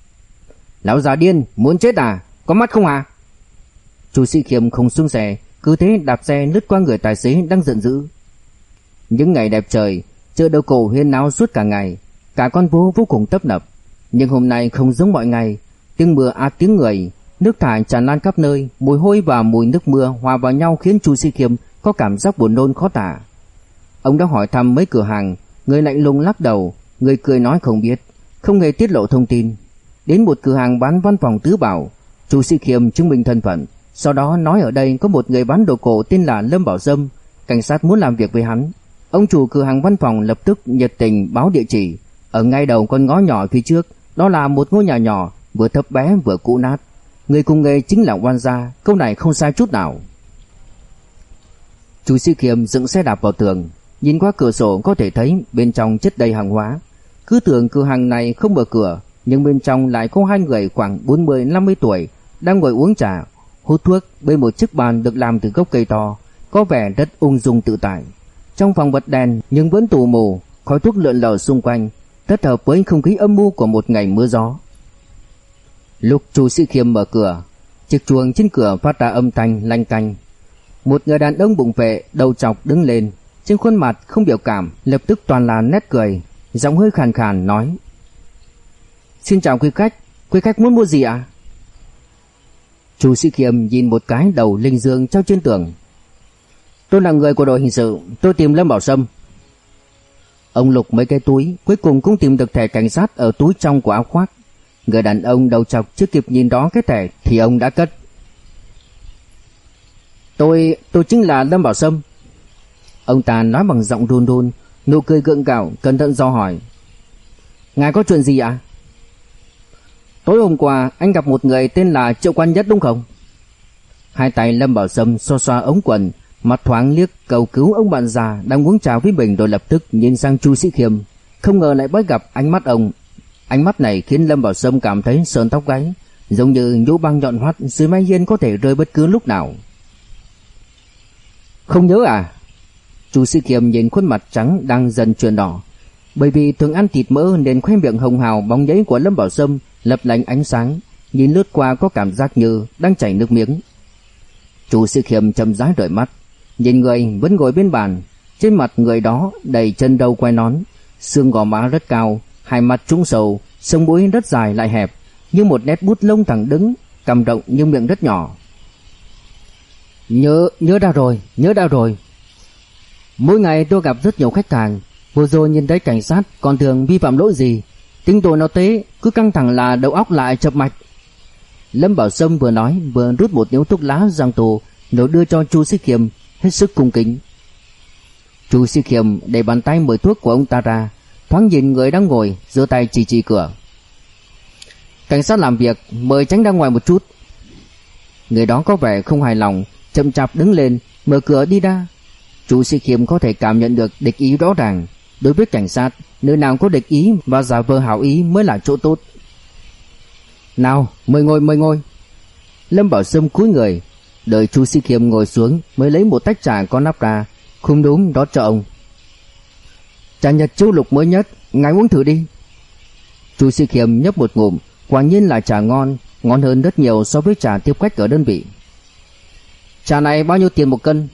Lão già điên, muốn chết à? Có mắt không à? Chu Sĩ Khiêm không xuống xe, cứ thế đạp xe lướt qua người tài xế đang giận dữ. Những ngày đẹp trời, chợ đầu cổ huyên náo suốt cả ngày, cả con phố vô cùng tấp nập. Nhưng hôm nay không giống mọi ngày, tiếng mưa át tiếng người, nước thải tràn lan khắp nơi, mùi hôi và mùi nước mưa hòa vào nhau khiến Chu Sĩ Khiêm có cảm giác buồn nôn khó tả. Ông đã hỏi thăm mấy cửa hàng, người lạnh lùng lắc đầu, người cười nói không biết, không hề tiết lộ thông tin. Đến một cửa hàng bán văn phòng tứ bảo, Chu Sĩ Khiêm chứng minh thân phận, sau đó nói ở đây có một người bán đồ cổ tên là Lâm Bảo Sâm, cảnh sát muốn làm việc với hắn. Ông chủ cửa hàng văn phòng lập tức nhiệt tình báo địa chỉ, ở ngay đầu con ngõ nhỏ phía trước, đó là một ngôi nhà nhỏ, vừa thấp bé vừa cũ nát. Người cùng nghề chính là oan gia, câu này không sai chút nào. Chu Sĩ Khiêm dựng xe đạp vào tường, nhìn qua cửa sổ có thể thấy bên trong chất đầy hàng hóa. Cứ tưởng cửa hàng này không mở cửa, nhưng bên trong lại có hai người khoảng bốn mươi năm mươi tuổi đang ngồi uống trà, hút thuốc bên một chiếc bàn được làm từ gốc cây to, có vẻ rất ung dung tự tại. Trong phòng bật đèn nhưng vẫn tù mù, khói thuốc lượn lờ xung quanh, kết hợp với không khí âm u của một ngày mưa gió. Lúc Chu Sĩ Khiêm mở cửa, chiếc chuông trên cửa phát ra âm thanh lanh canh. Một người đàn ông bụng vệ, đầu trọc đứng lên, trên khuôn mặt không biểu cảm, lập tức toàn là nét cười, giọng hơi khàn khàn nói: Xin chào quý khách, quý khách muốn mua gì ạ? À? Chu Sĩ Khiêm nhìn một cái đầu linh dương treo trên tường. Tôi là người của đội hình sự, tôi tìm Lâm Bảo Sâm. Ông lục mấy cái túi, cuối cùng cũng tìm được thẻ cảnh sát ở túi trong của áo khoác. Người đàn ông đầu trọc chưa kịp nhìn đó cái thẻ thì ông đã cất. Tôi, tôi chính là Lâm Bảo Sâm. Ông ta nói bằng giọng run run, nụ cười gượng gạo, cẩn thận do hỏi: Ngài có chuyện gì ạ? À? Tối hôm qua anh gặp một người tên là Triệu Quan Nhất đúng không? Hai tay Lâm Bảo Sâm xoa xoa ống quần, mặt thoáng liếc cầu cứu ông bạn già đang uống trà với mình, rồi lập tức nhìn sang Chu Sĩ Khiêm. Không ngờ lại bắt gặp ánh mắt ông. Ánh mắt này khiến Lâm Bảo Sâm cảm thấy sởn tóc gáy, giống như nhũ băng nhọn hoắt dưới mái hiên có thể rơi bất cứ lúc nào. Không nhớ à? Chu Sĩ Khiêm nhìn khuôn mặt trắng đang dần chuyển đỏ, bởi vì thường ăn thịt mỡ nên khoe miệng hồng hào bóng nhảy của Lâm Bảo Sâm lấp lánh ánh sáng, nhìn lướt qua có cảm giác như đang chảy nước miếng. Chu Sĩ Khiêm chậm rãi rời mắt, nhìn người vẫn ngồi bên bàn. Trên mặt người đó đầy chân râu quai nón, xương gò má rất cao, hai mắt trũng sâu, sống mũi rất dài lại hẹp, như một nét bút lông thẳng đứng, cằm rộng nhưng miệng rất nhỏ. Nhớ, nhớ ra rồi, nhớ ra rồi. Mỗi ngày tôi gặp rất nhiều khách hàng, vừa rồi nhìn thấy cảnh sát còn thường vi phạm lỗi gì, tính tôi nó tế, cứ căng thẳng là đầu óc lại chập mạch. Lâm Bảo Sâm vừa nói vừa rút một điếu thuốc lá giang tù, rồi đưa cho Chu Sĩ Khiêm, hết sức cung kính. Chu Sĩ Khiêm để bàn tay mời thuốc của ông ta ra, thoáng nhìn người đang ngồi, giơ tay chỉ chỉ cửa. Cảnh sát làm việc, mời tránh ra ngoài một chút. Người đó có vẻ không hài lòng, chậm chạp đứng lên, mở cửa đi ra. Chu Sĩ Khiêm có thể cảm nhận được địch ý rõ ràng. Đối với cảnh sát, nơi nào có địch ý và giả vờ hảo ý mới là chỗ tốt. Nào, mời ngồi, mời ngồi. Lâm Bảo Sâm cúi người, đợi Chu Sĩ Khiêm ngồi xuống mới lấy một tách trà có nắp ra, không đúng rót cho ông. Trà Nhật Châu Lục mới nhất, ngài uống thử đi. Chu Sĩ Khiêm nhấp một ngụm, quả nhiên là trà ngon, ngon hơn rất nhiều so với trà tiếp khách ở đơn vị. Trà này bao nhiêu tiền một cân?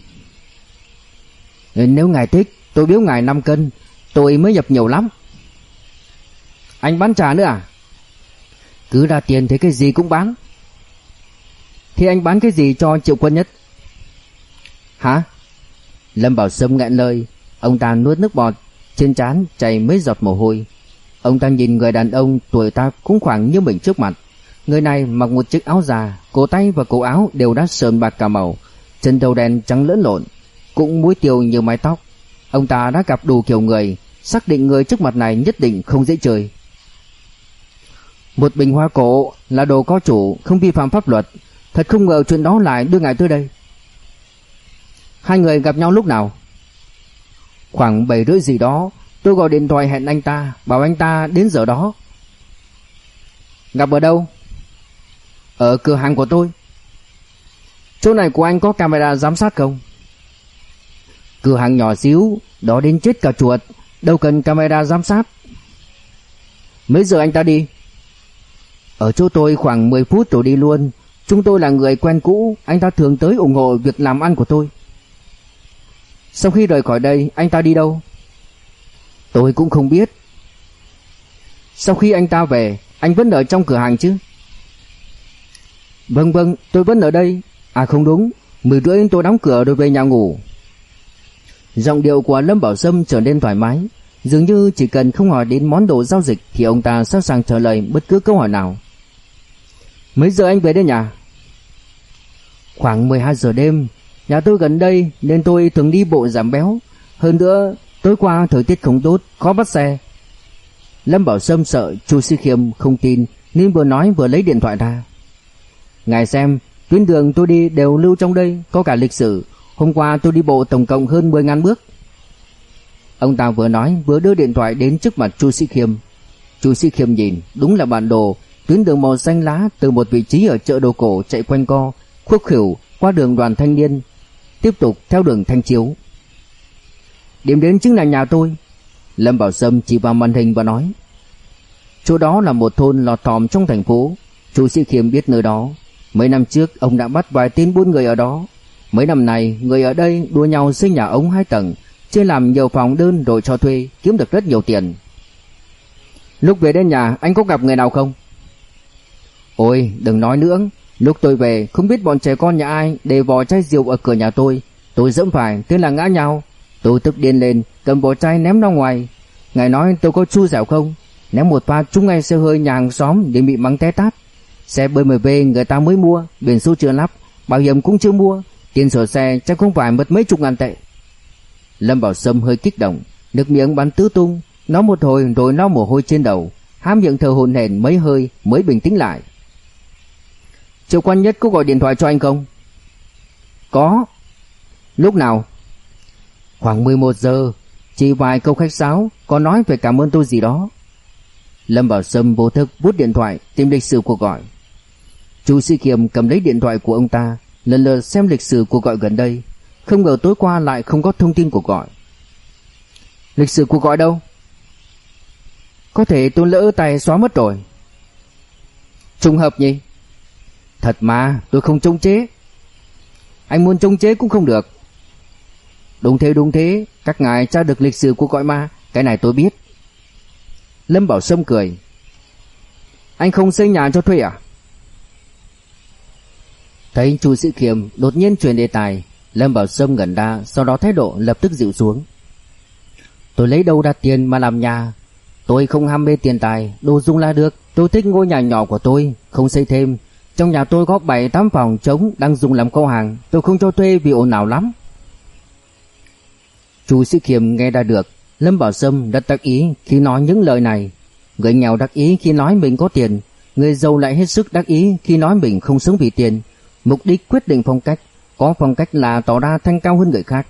Nếu ngài thích, tôi biếu ngài năm cân, tôi mới nhập nhiều lắm. Anh bán trà nữa à? Cứ ra tiền thế cái gì cũng bán. Thì anh bán cái gì cho Triệu Quân Nhất? Hả? Lâm Bảo Sâm nghẹn lời, ông ta nuốt nước bọt, trên trán chảy mấy giọt mồ hôi. Ông ta nhìn người đàn ông tuổi tác cũng khoảng như mình trước mặt. Người này mặc một chiếc áo già, cổ tay và cổ áo đều đã sờn bạc cả màu, chân đầu đen trắng lẫn lộn, cũng muối tiêu như mái tóc. Ông ta đã gặp đủ kiểu người, xác định người trước mặt này nhất định không dễ chơi. Một bình hoa cổ là đồ có chủ, không vi phạm pháp luật. Thật không ngờ chuyện đó lại đưa ngài tới đây. Hai người gặp nhau lúc nào? Khoảng bảy rưỡi gì đó, tôi gọi điện thoại hẹn anh ta, bảo anh ta đến giờ đó. Gặp ở đâu? Ở cửa hàng của tôi. Chỗ này của anh có camera giám sát không? Cửa hàng nhỏ xíu, đó đến chết cả chuột, đâu cần camera giám sát. Mấy giờ anh ta đi? Ở chỗ tôi khoảng mười phút rồi đi luôn. Chúng tôi là người quen cũ, anh ta thường tới ủng hộ việc làm ăn của tôi. Sau khi rời khỏi đây, anh ta đi đâu? Tôi cũng không biết. Sau khi anh ta về, anh vẫn ở trong cửa hàng chứ? Vâng vâng, tôi vẫn ở đây. À không đúng, mười rưỡi tôi đóng cửa rồi về nhà ngủ. Giọng điệu của Lâm Bảo Sâm trở nên thoải mái, dường như chỉ cần không hỏi đến món đồ giao dịch thì ông ta sẵn sàng trả lời bất cứ câu hỏi nào. Mấy giờ anh về đến nhà? Khoảng mười hai giờ đêm. Nhà tôi gần đây nên tôi thường đi bộ giảm béo. Hơn nữa tối qua thời tiết không tốt, khó bắt xe. Lâm Bảo Sâm sợ Chu Sĩ Khiêm không tin nên vừa nói vừa lấy điện thoại ra. Ngài xem, tuyến đường tôi đi đều lưu trong đây, có cả lịch sử. Hôm qua tôi đi bộ tổng cộng hơn mười nghìn bước. Ông ta vừa nói vừa đưa điện thoại đến trước mặt Chu Sĩ Khiêm. Chu Sĩ Khiêm nhìn, đúng là bản đồ, tuyến đường màu xanh lá từ một vị trí ở chợ đồ cổ chạy quanh co, khuất khỉu qua đường Đoàn Thanh Niên, tiếp tục theo đường Thanh Chiếu. Điểm đến chính là nhà tôi. Lâm Bảo Sâm chỉ vào màn hình và nói. Chỗ đó là một thôn lọt thỏm trong thành phố. Chu Sĩ Khiêm biết nơi đó. Mấy năm trước ông đã bắt vài tên buôn người ở đó. Mấy năm này người ở đây đua nhau xây nhà ống hai tầng, chia làm nhiều phòng đơn rồi cho thuê, kiếm được rất nhiều tiền. Lúc về đến nhà anh có gặp người nào không? Ôi đừng nói nữa. Lúc tôi về không biết bọn trẻ con nhà ai để vỏ chai rượu ở cửa nhà tôi. Tôi dẫm phải thế là ngã nhau. Tôi tức điên lên, cầm vỏ chai ném ra ngoài. Ngài nói tôi có xui xẻo không? Ném một phát trúng ngay xe hơi nhà hàng xóm để bị mắng té tát. Xe bê em vê người ta mới mua, biển số chưa lắp, bảo hiểm cũng chưa mua, tiền sửa xe chắc không phải mất mấy chục ngàn tệ. Lâm Bảo Sâm hơi kích động, nước miệng bắn tứ tung, nói một hồi rồi lau mồ hôi trên đầu, há miệng thở hổn hển mấy hơi mới bình tĩnh lại. Triệu Quan Nhất có gọi điện thoại cho anh không? Có. Lúc nào? Khoảng mười một giờ, chỉ vài câu khách sáo, có nói về cảm ơn tôi gì đó. Lâm Bảo Sâm vô thức bút điện thoại tìm lịch sử cuộc gọi. Chu Sĩ Khiêm cầm lấy điện thoại của ông ta, lần lượt xem lịch sử cuộc gọi gần đây. Không ngờ tối qua lại không có thông tin cuộc gọi. Lịch sử cuộc gọi đâu? Có thể tôi lỡ tay xóa mất rồi. Trùng hợp nhỉ? Thật mà, tôi không chống chế. Anh muốn chống chế cũng không được. Đúng thế đúng thế, các ngài tra được lịch sử của cõi ma, cái này tôi biết. Lâm Bảo Sâm cười. Anh không xây nhà cho thuê à? Thấy Chu Sĩ Khiêm đột nhiên chuyển đề tài, Lâm Bảo Sâm ngẩn ra, sau đó thái độ lập tức dịu xuống. Tôi lấy đâu ra tiền mà làm nhà? Tôi không ham mê tiền tài, đồ dùng là được. Tôi thích ngôi nhà nhỏ của tôi, không xây thêm. Trong nhà tôi có bảy tám phòng trống đang dùng làm kho hàng, tôi không cho thuê vì ồn ào lắm. Chu Sĩ Khiêm nghe ra được Lâm Bảo Sâm rất đắc ý khi nói những lời này. Người nghèo đắc ý khi nói mình có tiền, người giàu lại hết sức đắc ý khi nói mình không sống vì tiền. Mục đích quyết định phong cách, có phong cách là tỏ ra thanh cao hơn người khác.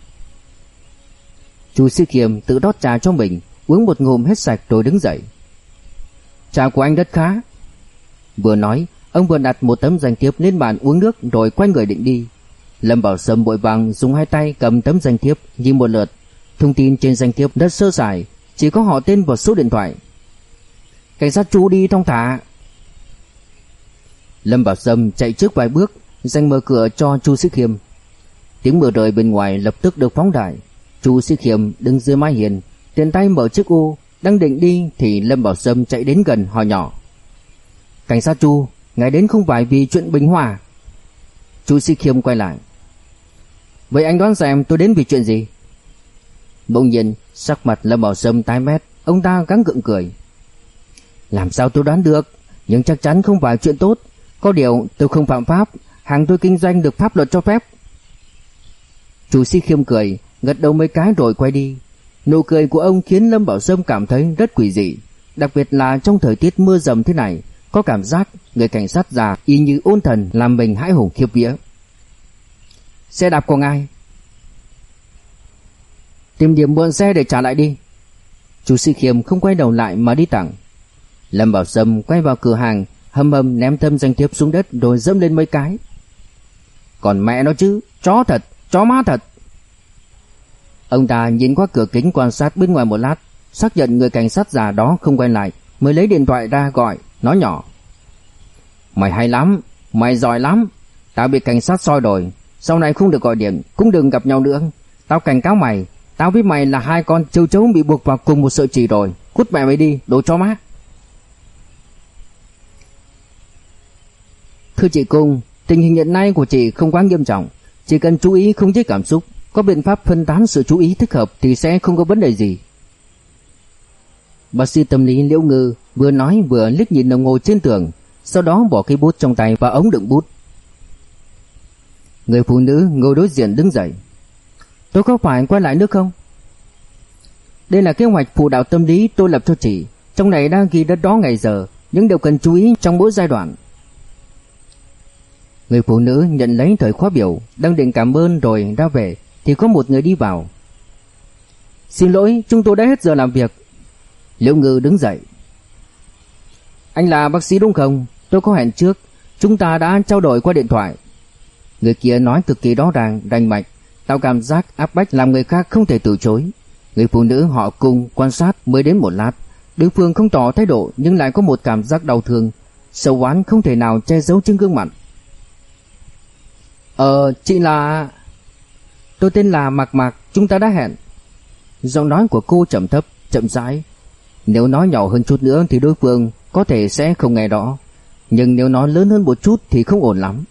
Chu Sĩ Khiêm tự rót trà cho mình, uống một ngụm hết sạch rồi đứng dậy. Trà của anh rất khá. Vừa nói, ông vừa đặt một tấm danh thiếp lên bàn uống nước rồi quay người định đi. Lâm Bảo Sâm vội vàng dùng hai tay cầm tấm danh thiếp nhìn một lượt. Thông tin trên danh thiếp rất sơ sài, chỉ có họ tên và số điện thoại. Cảnh sát Chu đi thong thả. Lâm Bảo Sâm chạy trước vài bước, giành mở cửa cho Chu Sĩ Khiêm. Tiếng mưa rơi bên ngoài lập tức được phóng đại. Chu Sĩ Khiêm đứng dưới mái hiên, tiện tay mở chiếc ô, đang định đi thì Lâm Bảo Sâm chạy đến gần hỏi nhỏ. Cảnh sát Chu, ngài đến không phải vì chuyện Bình Hòa? Chu Sĩ Khiêm quay lại. Vậy anh đoán xem tôi đến vì chuyện gì? Bỗng nhiên sắc mặt Lâm Bảo Sâm tái mét, ông ta gắng gượng cười. Làm sao tôi đoán được, nhưng chắc chắn không phải chuyện tốt. Có điều tôi không phạm pháp, hàng tôi kinh doanh được pháp luật cho phép. Chu Sĩ Khiêm cười, gật đầu mấy cái rồi quay đi. Nụ cười của ông khiến Lâm Bảo Sâm cảm thấy rất quỷ dị, đặc biệt là trong thời tiết mưa dầm thế này, có cảm giác người cảnh sát già y như ôn thần làm mình hãi hùng khiếp vía. Xe đạp của ngài. Tìm điểm mượn xe để trả lại đi. Chu Sĩ Khiêm không quay đầu lại mà đi thẳng. Lâm Bảo Sâm quay vào cửa hàng, hầm hầm ném tấm danh thiếp xuống đất rồi dẫm lên mấy cái. Còn mẹ nó chứ, chó thật, chó má thật. Ông ta nhìn qua cửa kính quan sát bên ngoài một lát, xác nhận người cảnh sát già đó không quay lại, mới lấy điện thoại ra gọi, nói nhỏ. Mày hay lắm, mày giỏi lắm. Tao bị cảnh sát soi rồi, sau này không được gọi điện, cũng đừng gặp nhau nữa. Tao cảnh cáo mày, tao với mày là hai con châu chấu bị buộc vào cùng một sợi chỉ rồi. Cút mẹ mày đi, đồ chó má. Thưa chị Cung, tình hình hiện nay của chị không quá nghiêm trọng, chỉ cần chú ý không chế cảm xúc, có biện pháp phân tán sự chú ý thích hợp thì sẽ không có vấn đề gì. Bác sĩ tâm lý Liễu Ngư vừa nói vừa liếc nhìn đồng hồ trên tường, sau đó bỏ cây bút trong tay vào ống đựng bút. Người phụ nữ ngồi đối diện đứng dậy. Tôi có phải quay lại nước không? Đây là kế hoạch phụ đạo tâm lý tôi lập cho chị, trong này đang ghi đất đó ngày giờ, những điều cần chú ý trong mỗi giai đoạn. Người phụ nữ nhận lấy thời khóa biểu, đang định cảm ơn rồi ra về thì có một người đi vào. Xin lỗi, chúng tôi đã hết giờ làm việc. Liễu Ngư đứng dậy. Anh là bác sĩ đúng không? Tôi có hẹn trước, chúng ta đã trao đổi qua điện thoại. Người kia nói cực kỳ rõ ràng, rành mạch, tạo cảm giác áp bách làm người khác không thể từ chối. Người phụ nữ họ Cung quan sát mới đến một lát, đối phương không tỏ thái độ nhưng lại có một cảm giác đau thương, sầu oán không thể nào che giấu trên gương mặt. Ờ, chị là... Tôi tên là Mạc Mạc, chúng ta đã hẹn. Giọng nói của cô trầm thấp, chậm rãi. Nếu nói nhỏ hơn chút nữa thì đối phương có thể sẽ không nghe rõ, nhưng nếu nói lớn hơn một chút thì không ổn lắm.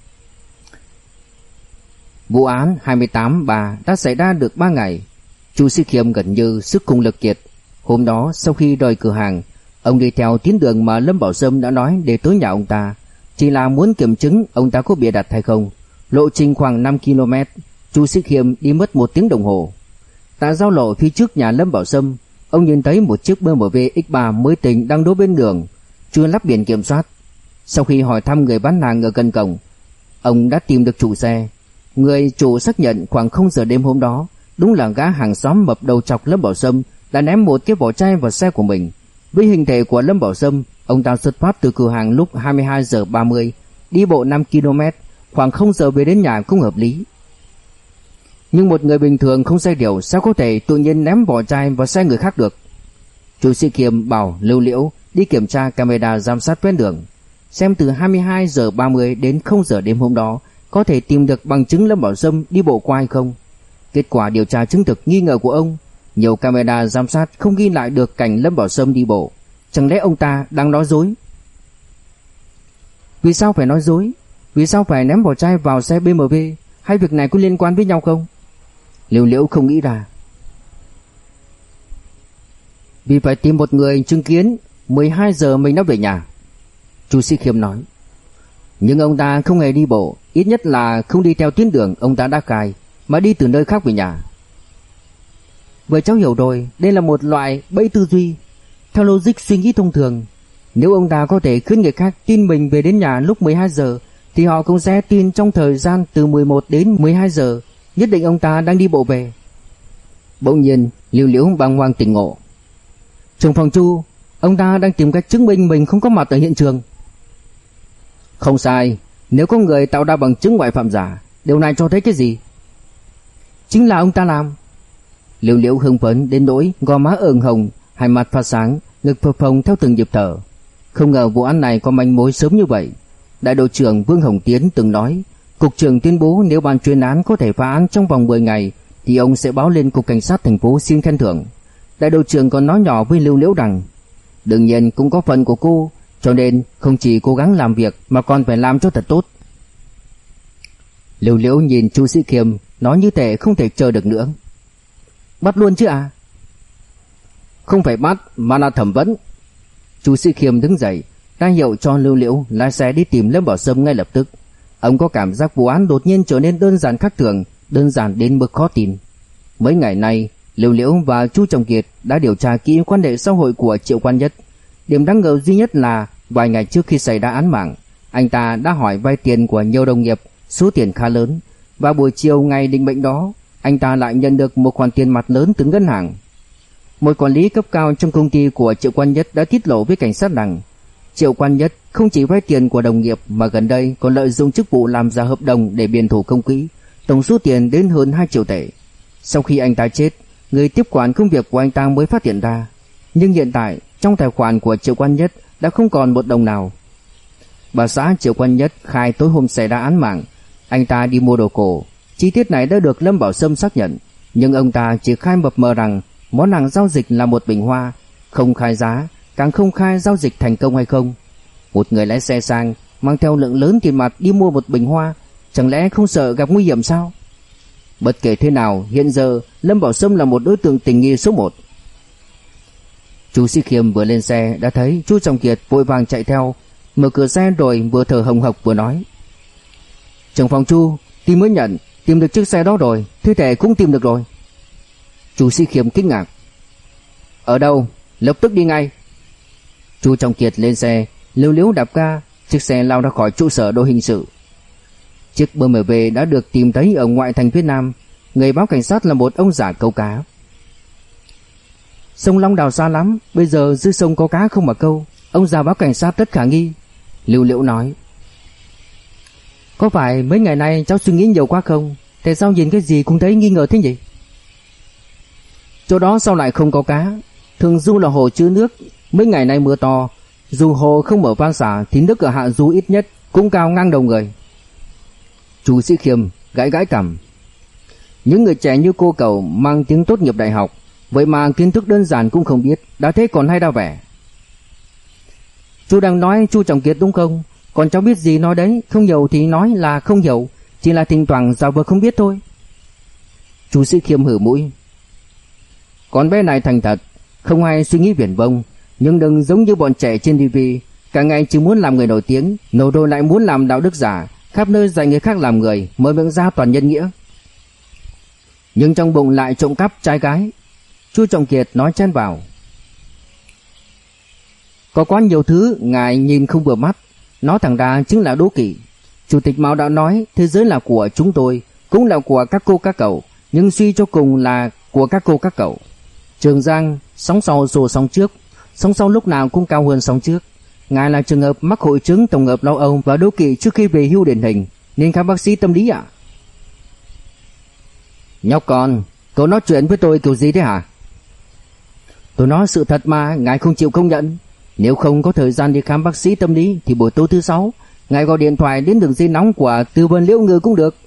Vụ án hai mươi tám bà đã xảy ra được ba ngày. Chu Sĩ Khiêm gần như sức cùng lực kiệt. Hôm đó sau khi rời cửa hàng, ông đi theo tuyến đường mà Lâm Bảo Sâm đã nói để tới nhà ông ta, chỉ là muốn kiểm chứng ông ta có bịa đặt hay không. Lộ trình khoảng năm ki lô mét, Chu Sĩ Khiêm đi mất một tiếng đồng hồ. Tại giao lộ phía trước nhà Lâm Bảo Sâm, ông nhìn thấy một chiếc bê em vê X ba mới tinh đang đỗ bên đường, chưa lắp biển kiểm soát. Sau khi hỏi thăm người bán hàng ở gần cổng, ông đã tìm được chủ xe. Người chủ xác nhận khoảng không giờ đêm hôm đó, đúng là gã hàng xóm mập đầu chọc Lâm Bảo Sâm đã ném một cái vỏ chai vào xe của mình. Với hình thể của Lâm Bảo Sâm, ông ta xuất phát từ cửa hàng lúc hai mươi hai giờ ba mươi, đi bộ năm ki lô mét, khoảng không giờ về đến nhà cũng hợp lý. Nhưng một người bình thường không say rượu sao có thể tự nhiên ném vỏ chai vào xe người khác được. Chu Sĩ Khiêm bảo Lưu Liễu đi kiểm tra camera giám sát ven đường. xem từ hai mươi hai giờ ba mươi đến không giờ đêm hôm đó có thể tìm được bằng chứng Lâm Bảo Sâm đi bộ qua hay không. Kết quả điều tra chứng thực nghi ngờ của ông, nhiều camera giám sát không ghi lại được cảnh Lâm Bảo Sâm đi bộ. Chẳng lẽ ông ta đang nói dối? Vì sao phải nói dối? Vì sao phải ném vỏ chai vào xe bê em vê? Hai việc này có liên quan với nhau không? Liễu Liễu không nghĩ ra. Vì phải tìm một người chứng kiến mười hai giờ mình đã về nhà, Chu Sĩ Khiêm nói. Nhưng ông ta không hề đi bộ, ít nhất là không đi theo tuyến đường ông ta đã khai, mà đi từ nơi khác về nhà. Vậy cháu hiểu rồi, đây là một loại bẫy tư duy. Theo logic suy nghĩ thông thường, nếu ông ta có thể khiến người khác tin mình về đến nhà lúc mười hai giờ, thì họ cũng sẽ tin trong thời gian từ mười một đến mười hai giờ, nhất định ông ta đang đi bộ về. Bỗng nhiên, Liễu Liễu bàng hoàng tỉnh ngộ. Trưởng phòng Chu, ông ta đang tìm cách chứng minh mình không có mặt ở hiện trường. Không sai, nếu có người tạo ra bằng chứng ngoại phạm giả, điều này cho thấy cái gì? Chính là ông ta làm. Liễu Liễu hưng phấn đến nỗi gò má ửng hồng, hai mắt phát sáng, ngực phập phồng theo từng nhịp thở. Không ngờ vụ án này có manh mối sớm như vậy. Đại đội trưởng Vương Hồng Tiến từng nói, cục trưởng tuyên bố nếu ban chuyên án có thể phá án trong vòng mười ngày thì ông sẽ báo lên cục cảnh sát thành phố xin khen thưởng. Đại đội trưởng còn nói nhỏ với Liễu Liễu rằng, đương nhiên cũng có phần của cô, cho nên không chỉ cố gắng làm việc mà còn phải làm cho thật tốt. Liễu Liễu nhìn Chu Sĩ Khiêm, nói như thể không thể chờ được nữa. Bắt luôn chứ à? Không phải bắt mà là thẩm vấn. Chu Sĩ Khiêm đứng dậy, ra hiệu cho Liễu Liễu lái xe đi tìm Lâm Bảo Sâm ngay lập tức. Ông có cảm giác vụ án đột nhiên trở nên đơn giản khác thường, đơn giản đến mức khó tin. Mấy ngày nay, Liễu Liễu và Chu Trọng Kiệt đã điều tra kỹ quan hệ xã hội của Triệu Quan Nhất. Điểm đáng ngờ duy nhất là vài ngày trước khi xảy ra án mạng, anh ta đã hỏi vay tiền của nhiều đồng nghiệp, số tiền khá lớn, và buổi chiều ngày định mệnh đó, anh ta lại nhận được một khoản tiền mặt lớn từ ngân hàng. Một quản lý cấp cao trong công ty của Triệu Quan Nhất đã tiết lộ với cảnh sát rằng Triệu Quan Nhất không chỉ vay tiền của đồng nghiệp mà gần đây còn lợi dụng chức vụ làm giả hợp đồng để biên thủ công quỹ, tổng số tiền đến hơn hai triệu tệ. Sau khi anh ta chết, người tiếp quản công việc của anh ta mới phát hiện ra, nhưng hiện tại trong tài khoản của Triệu Quan Nhất đã không còn một đồng nào. Bà xã Triệu Quan Nhất khai tối hôm xảy ra án mạng, anh ta đi mua đồ cổ. Chi tiết này đã được Lâm Bảo Sâm xác nhận, nhưng ông ta chỉ khai mập mờ rằng món hàng giao dịch là một bình hoa, không khai giá, càng không khai giao dịch thành công hay không. Một người lái xe sang mang theo lượng lớn tiền mặt đi mua một bình hoa, chẳng lẽ không sợ gặp nguy hiểm sao? Bất kể thế nào, hiện giờ Lâm Bảo Sâm là một đối tượng tình nghi số một. Chu Sĩ Khiêm vừa lên xe đã thấy Chu Trọng Kiệt vội vàng chạy theo, mở cửa xe rồi vừa thở hồng hộc vừa nói: Trưởng phòng Chu, tìm mới nhận, tìm được chiếc xe đó rồi, thi thể cũng tìm được rồi. Chu Sĩ Khiêm kinh ngạc: Ở đâu? Lập tức đi ngay. Chu Trọng Kiệt lên xe, Liễu Liễu đạp ga, chiếc xe lao ra khỏi trụ sở đội hình sự. Chiếc bê em vê đã được tìm thấy ở ngoại thành phía Nam. Người báo cảnh sát là một ông già câu cá. Sông Long đào xa lắm, bây giờ dưới sông có cá không mà câu. Ông già báo cảnh sát rất khả nghi. Liễu Liễu nói: Có phải mấy ngày nay cháu suy nghĩ nhiều quá không? Tại sao nhìn cái gì cũng thấy nghi ngờ thế nhỉ? Chỗ đó sao lại không có cá? Thường du là hồ chứa nước, mấy ngày nay mưa to, dù hồ không mở van xả thì nước ở hạ du ít nhất cũng cao ngang đầu người. Chu Sĩ Khiêm gãi gãi cằm. Những người trẻ như cô cậu mang tiếng tốt nghiệp đại học, vậy mà kiến thức đơn giản cũng không biết, đã thế còn hay đa vẻ. Chú đang nói Chu Trọng Kiệt đúng không? Còn cháu biết gì nói đấy, không hiểu thì nói là không hiểu, chỉ là thỉnh thoảng giả vờ không biết thôi. Chu Sĩ Khiêm hử mũi. Con bé này thành thật, không ai suy nghĩ viển vông, nhưng đừng giống như bọn trẻ trên ti vi, cả ngày chỉ muốn làm người nổi tiếng, nổi rồi lại muốn làm đạo đức giả, khắp nơi dạy người khác làm người, mở miệng ra toàn nhân nghĩa. Nhưng trong bụng lại trộm cắp trai gái. Chu Trọng Kiệt nói chen vào. Có quá nhiều thứ ngài nhìn không vừa mắt, nói thẳng ra chính là đố kỵ. Chủ tịch Mao đã nói thế giới là của chúng tôi, cũng là của các cô các cậu, nhưng suy cho cùng là của các cô các cậu. Trường Giang, sóng sau rồi sóng trước, sóng sau lúc nào cũng cao hơn sóng trước. Ngài là trường hợp mắc hội chứng tổng hợp lo âu và đố kỵ trước khi về hưu điển hình, nên khám bác sĩ tâm lý ạ. Nhóc con, cậu nói chuyện với tôi kiểu gì thế hả? Tôi nói sự thật mà, ngài không chịu công nhận. Nếu không có thời gian đi khám bác sĩ tâm lý thì buổi tối thứ sáu ngài gọi điện thoại đến đường dây nóng của tư vấn Liễu Ngư cũng được.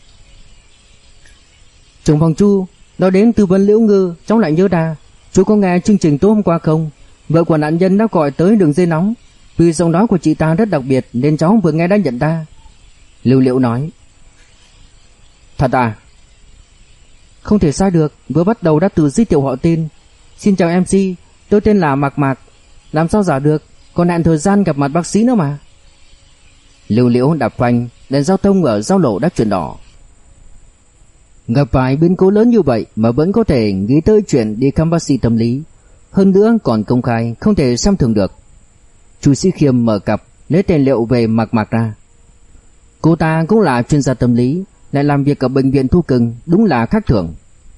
Trưởng phòng Chu, nói đến tư vấn Liễu Ngư, cháu lại nhớ ra, chú có nghe chương trình tối hôm qua không? Vợ của nạn nhân đã gọi tới đường dây nóng. Vì giọng nói của chị ta rất đặc biệt nên cháu vừa nghe đã nhận ra. Lưu Liễu nói. Thật à? Không thể sai được, vừa bắt đầu đã từ giới thiệu họ tên. Xin chào em xê, tôi tên là Mạc Mạc. Làm sao giả được, còn hẹn thời gian gặp mặt bác sĩ nữa mà. Lưu Liễu đạp phanh, đèn giao thông ở giao lộ đã chuyển đỏ. Gặp phải biến cố lớn như vậy mà vẫn có thể nghĩ tới chuyện đi khám bác sĩ tâm lý, hơn nữa còn công khai, không thể xem thường được. Chu Sĩ Khiêm mở cặp, lấy tài liệu về Mạc Mạc ra. Cô ta cũng là chuyên gia tâm lý, lại làm việc ở bệnh viện Thu Cưng, đúng là khác thường.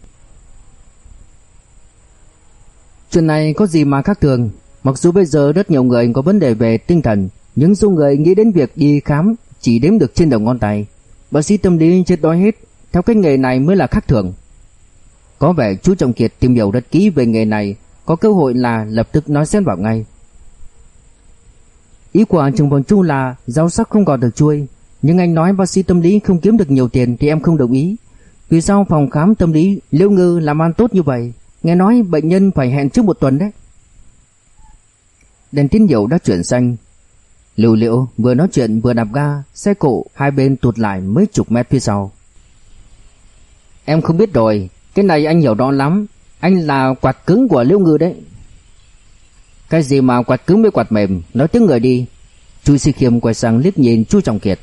Chuyện này có gì mà khác thường? Mặc dù bây giờ rất nhiều người có vấn đề về tinh thần, nhưng số người nghĩ đến việc đi khám chỉ đếm được trên đầu ngón tay. Bác sĩ tâm lý chết đói hết, theo cái nghề này mới là khác thường. Có vẻ chú Trọng Kiệt tìm hiểu rất kỹ về nghề này, có cơ hội là lập tức nói xen vào ngay. Ý của trưởng phòng Chu là rau sắc không gọt được chuôi, nhưng anh nói bác sĩ tâm lý không kiếm được nhiều tiền thì em không đồng ý. Vì sao phòng khám tâm lý Liễu Ngư làm ăn tốt như vậy? Nghe nói bệnh nhân phải hẹn trước một tuần đấy. Đèn tín hiệu đã chuyển xanh. Lưu Liễu vừa nói chuyện vừa đạp ga, xe cộ hai bên tụt lại mấy chục mét phía sau. Em không biết rồi, cái này anh hiểu rõ lắm. Anh là quạt cứng của Liễu Ngư đấy. Cái gì mà quạt cứng với quạt mềm, nói tiếng người đi. Chu Sĩ Khiêm quay sang liếc nhìn Chu Trọng Kiệt.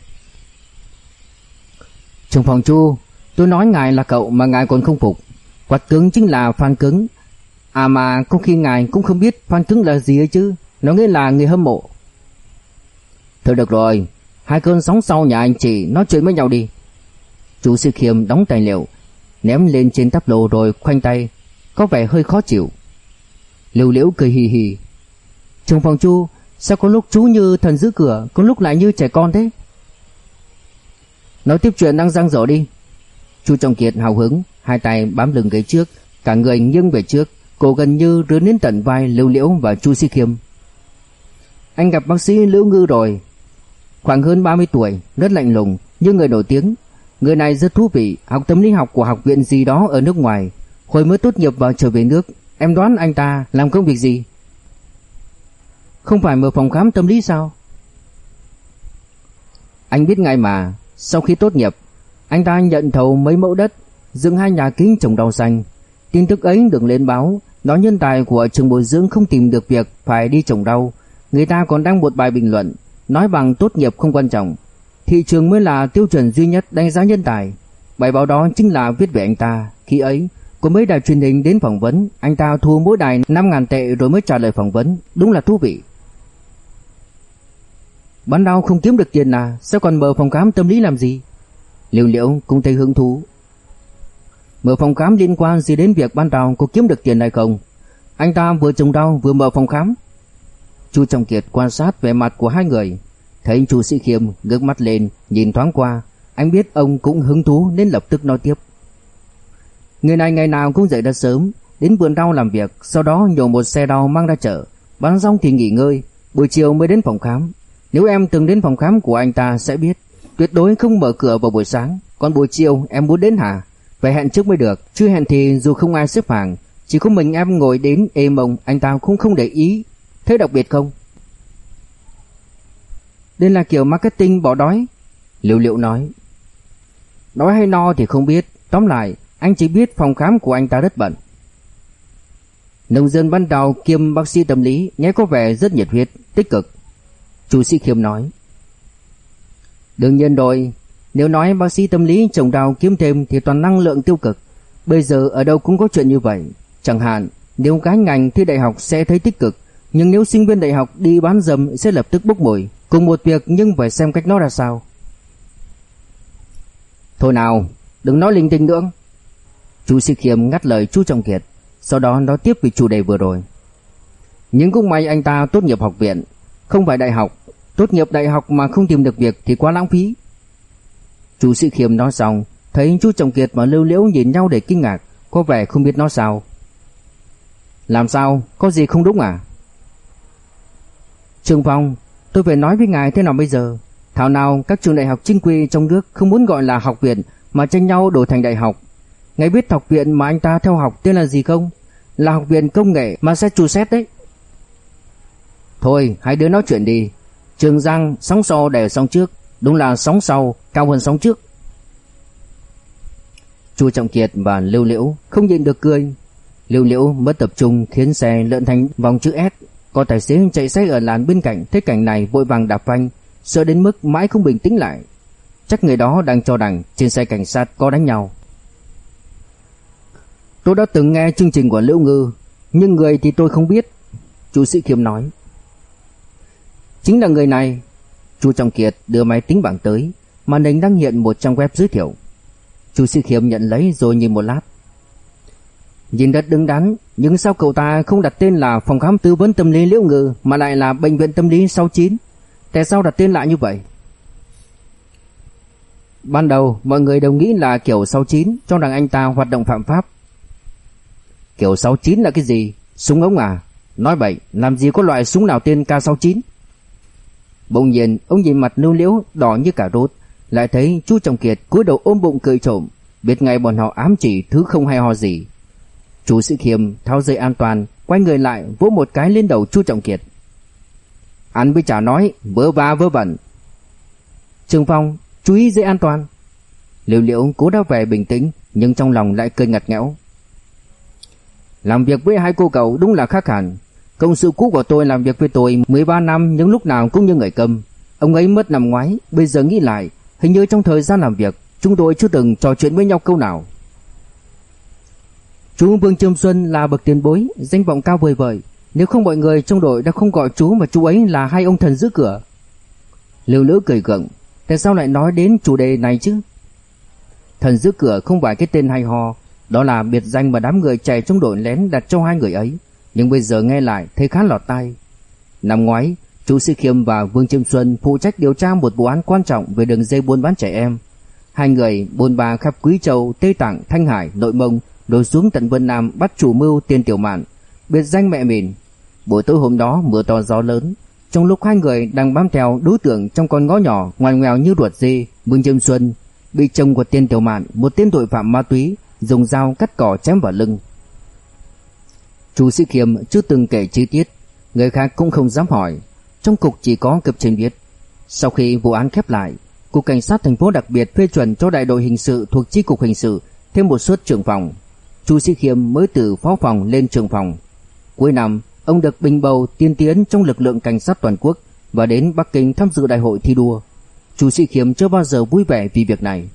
Trưởng phòng Chu, tôi nói ngài là cậu mà ngài còn không phục. Quạt cứng chính là fan cứng. À mà có khi ngài cũng không biết fan cứng là gì ấy chứ. Nó nghĩa là người hâm mộ. Thôi được rồi, hai cơn sóng sau nhà anh chị nói chuyện với nhau đi. Chu Sĩ Khiêm đóng tài liệu, ném lên trên táp lô rồi khoanh tay, có vẻ hơi khó chịu. Lưu Liễu cười hì hì. Trưởng phòng Chu, sao có lúc chú như thần giữ cửa, có lúc lại như trẻ con thế? Nói tiếp chuyện đang giang dở đi. Chu Trọng Kiệt hào hứng, hai tay bám lưng ghế trước, cả người nghiêng về trước, cổ gần như rướn đến tận vai Lưu Liễu và Chu Sĩ Khiêm. Anh gặp bác sĩ Liễu Ngư rồi. Khoảng hơn ba mươi tuổi, rất lạnh lùng, nhưng người nổi tiếng. Người này rất thú vị, học tâm lý học của học viện gì đó ở nước ngoài. Hồi mới tốt nghiệp và trở về nước. Em đoán anh ta làm công việc gì? Không phải mở phòng khám tâm lý sao? Anh biết ngay mà. Sau khi tốt nghiệp, anh ta nhận thầu mấy mẫu đất, dựng hai nhà kính trồng rau xanh. Tin tức ấy được lên báo, nói nhân tài của trường bồi dưỡng không tìm được việc phải đi trồng rau. Người ta còn đăng một bài bình luận, nói bằng tốt nghiệp không quan trọng, thị trường mới là tiêu chuẩn duy nhất đánh giá nhân tài. Bài báo đó chính là viết về anh ta. Khi ấy có mấy đài truyền hình đến phỏng vấn, anh ta thu mỗi đài năm ngàn tệ rồi mới trả lời phỏng vấn. Đúng là thú vị. Bán rau không kiếm được tiền à, sao còn mở phòng khám tâm lý làm gì? Lưu Liễu cũng thấy hứng thú. Mở phòng khám liên quan gì đến việc bán rau có kiếm được tiền hay không? Anh ta vừa trồng rau vừa mở phòng khám. Chu Trọng Kiệt quan sát vẻ mặt của hai người, thấy Chu Sĩ Khiêm ngước mắt lên nhìn thoáng qua, anh biết ông cũng hứng thú nên lập tức nói tiếp. Người này ngày nào cũng dậy rất sớm, đến vườn rau làm việc, sau đó nhổ một xe rau mang ra chợ, bán xong thì nghỉ ngơi, buổi chiều mới đến phòng khám. Nếu em từng đến phòng khám của anh ta sẽ biết, tuyệt đối không mở cửa vào buổi sáng, còn buổi chiều em muốn đến hả? Phải hẹn trước mới được, chứ hẹn thì dù không ai xếp hàng, chỉ có mình em ngồi đến ê mông, anh ta cũng không để ý. Thấy đặc biệt không? Đây là kiểu marketing bỏ đói. Lưu Liễu nói. Đói hay no thì không biết, tóm lại anh chỉ biết phòng khám của anh ta rất bận. Nông dân ban đầu kiêm bác sĩ tâm lý, nghe có vẻ rất nhiệt huyết, tích cực. Chu Sĩ Khiêm nói. Đương nhiên rồi, nếu nói bác sĩ tâm lý trồng rau kiếm thêm thì toàn năng lượng tiêu cực. Bây giờ ở đâu cũng có chuyện như vậy. Chẳng hạn nếu cái ngành thi đại học sẽ thấy tích cực, nhưng nếu sinh viên đại học đi bán dâm sẽ lập tức bốc mùi. Cùng một việc nhưng phải xem cách nó ra sao. Thôi nào, đừng nói linh tinh nữa. Chu Sĩ Khiêm ngắt lời Chu Trọng Kiệt, sau đó nói tiếp về chủ đề vừa rồi. Nhưng cũng may anh ta tốt nghiệp học viện, không phải đại học. Tốt nghiệp đại học mà không tìm được việc thì quá lãng phí. Chu Sĩ Khiêm nói xong, thấy Chu Trọng Kiệt và Lưu Liễu nhìn nhau để kinh ngạc, có vẻ không biết nói sao. Làm sao, có gì không đúng à? Trường Phong, tôi phải nói với ngài thế nào bây giờ? Thảo nào các trường đại học chính quy trong nước không muốn gọi là học viện mà tranh nhau đổi thành đại học. Ngài biết học viện mà anh ta theo học tên là gì không? Là học viện công nghệ Massachusetts đấy. Thôi, hai đứa nói chuyện đi. Trường Giang sóng sau đè sóng trước, đúng là sóng sau cao hơn sóng trước. Chu Trọng Kiệt và Lưu Liễu không nhịn được cười. Lưu Liễu mất tập trung khiến xe lượn thành vòng chữ S. Có tài xế chạy xe ở làn bên cạnh thấy cảnh này vội vàng đạp phanh, sợ đến mức mãi không bình tĩnh lại. Chắc người đó đang cho rằng trên xe cảnh sát có đánh nhau. Tôi đã từng nghe chương trình của Liễu Ngư, nhưng người thì tôi không biết. Chu Sĩ Khiêm nói. Chính là người này. Chu Trọng Kiệt đưa máy tính bảng tới, màn hình đang hiện một trang web giới thiệu. Chu Sĩ Khiêm nhận lấy rồi nhìn một lát. Nhìn rất đứng đắn, nhưng sao cậu ta không đặt tên là phòng khám tư vấn tâm lý Liễu Ngư mà lại là bệnh viện tâm lý sáu chín? Tại sao đặt tên lại như vậy? Ban đầu mọi người đều nghĩ là kiểu sáu chín, cho rằng anh ta hoạt động phạm pháp. Kiểu sáu chín là cái gì? Súng ống à? Nói bậy, làm gì có loại súng nào tên K sáu chín? Bỗng nhiên ông nhìn mặt Lưu Liễu đỏ như cà rốt, lại thấy Chu Trọng Kiệt cúi đầu ôm bụng cười trộm, biết ngay bọn họ ám chỉ thứ không hay ho gì. Chu Sĩ Khiêm tháo dây an toàn, quay người lại vỗ một cái lên đầu Chu Trọng Kiệt. Ăn với chả nói, vớ va vớ vẩn. Trường Phong, chú ý dây an toàn. Lưu Liễu cố đáp vẻ bình tĩnh, nhưng trong lòng lại cười ngặt nghẽo. Làm việc với hai cô cậu đúng là khác hẳn. Công sự cũ của tôi làm việc với tôi mười ba năm nhưng lúc nào cũng như người câm. Ông ấy mất năm ngoái, bây giờ nghĩ lại, hình như trong thời gian làm việc chúng tôi chưa từng trò chuyện với nhau câu nào. Chú Vương Trương Xuân là bậc tiền bối, danh vọng cao vời vời. Nếu không mọi người trong đội đã không gọi chú và chú ấy là hai ông thần giữ cửa. Lưu Liễu cười gượng. Tại sao lại nói đến chủ đề này chứ? Thần giữ cửa không phải cái tên hay ho, đó là biệt danh mà đám người chạy trong đội lén đặt cho hai người ấy. Nhưng bây giờ nghe lại thấy khá lọt tai. Năm ngoái, Chu Sĩ Khiêm và Vương Chiêm Xuân phụ trách điều tra một vụ án quan trọng về đường dây buôn bán trẻ em. Hai người bôn ba khắp Quý Châu, Tây Tạng, Thanh Hải, Nội Mông, rồi xuống tận Vân Nam bắt chủ mưu Tiền Tiểu Mạn, biệt danh Mẹ Mìn. Buổi tối hôm đó mưa to gió lớn, trong lúc hai người đang bám theo đối tượng trong con ngõ nhỏ ngoằn ngoèo như ruột dê, Vương Chiêm Xuân bị chồng của Tiền Tiểu Mạn, một tên tội phạm ma túy, dùng dao cắt cỏ chém vào lưng. Chu Sĩ Khiêm chưa từng kể chi tiết, người khác cũng không dám hỏi. Trong cục chỉ có cấp trên biết. Sau khi vụ án khép lại, Cục Cảnh sát thành phố đặc biệt phê chuẩn cho đại đội hình sự thuộc chi cục hình sự thêm một suất trưởng phòng. Chu Sĩ Khiêm mới từ phó phòng lên trưởng phòng. Cuối năm, ông được bình bầu tiên tiến trong lực lượng cảnh sát toàn quốc và đến Bắc Kinh tham dự đại hội thi đua. Chu Sĩ Khiêm chưa bao giờ vui vẻ vì việc này.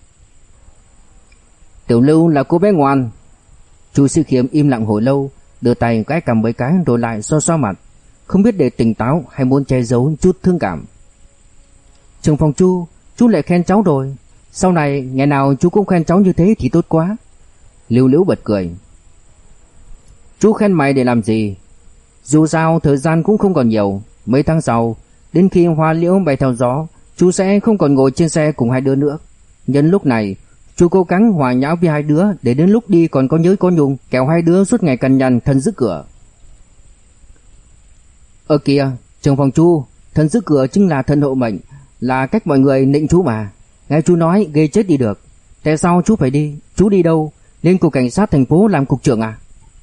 Tiểu Lưu là cô bé ngoan. Chu Sĩ Khiêm im lặng hồi lâu, đưa tay gãi cầm mấy cái rồi lại xoa xoa mặt, không biết để tỉnh táo hay muốn che giấu chút thương cảm. Trưởng phòng Chu, chú lại khen cháu rồi. Sau này ngày nào chú cũng khen cháu như thế thì tốt quá. Lưu Liễu bật cười. Chú khen mày để làm gì? Dù sao thời gian cũng không còn nhiều. Mấy tháng sau, đến khi hoa liễu bay theo gió, chú sẽ không còn ngồi trên xe cùng hai đứa nữa. Nhân lúc này, chú cố gắng hòa nhã với hai đứa để đến lúc đi còn có nhớ có nhung, kẻo hai đứa suốt ngày cằn nhằn thân giữ cửa. Ở kìa, trưởng phòng Chu, thân giữ cửa chính là thân hộ mệnh, là cách mọi người nịnh chú mà. Nghe chú nói ghê chết đi được. Tại sao chú phải đi? Chú đi đâu? Lên cục cảnh sát thành phố làm cục trưởng à?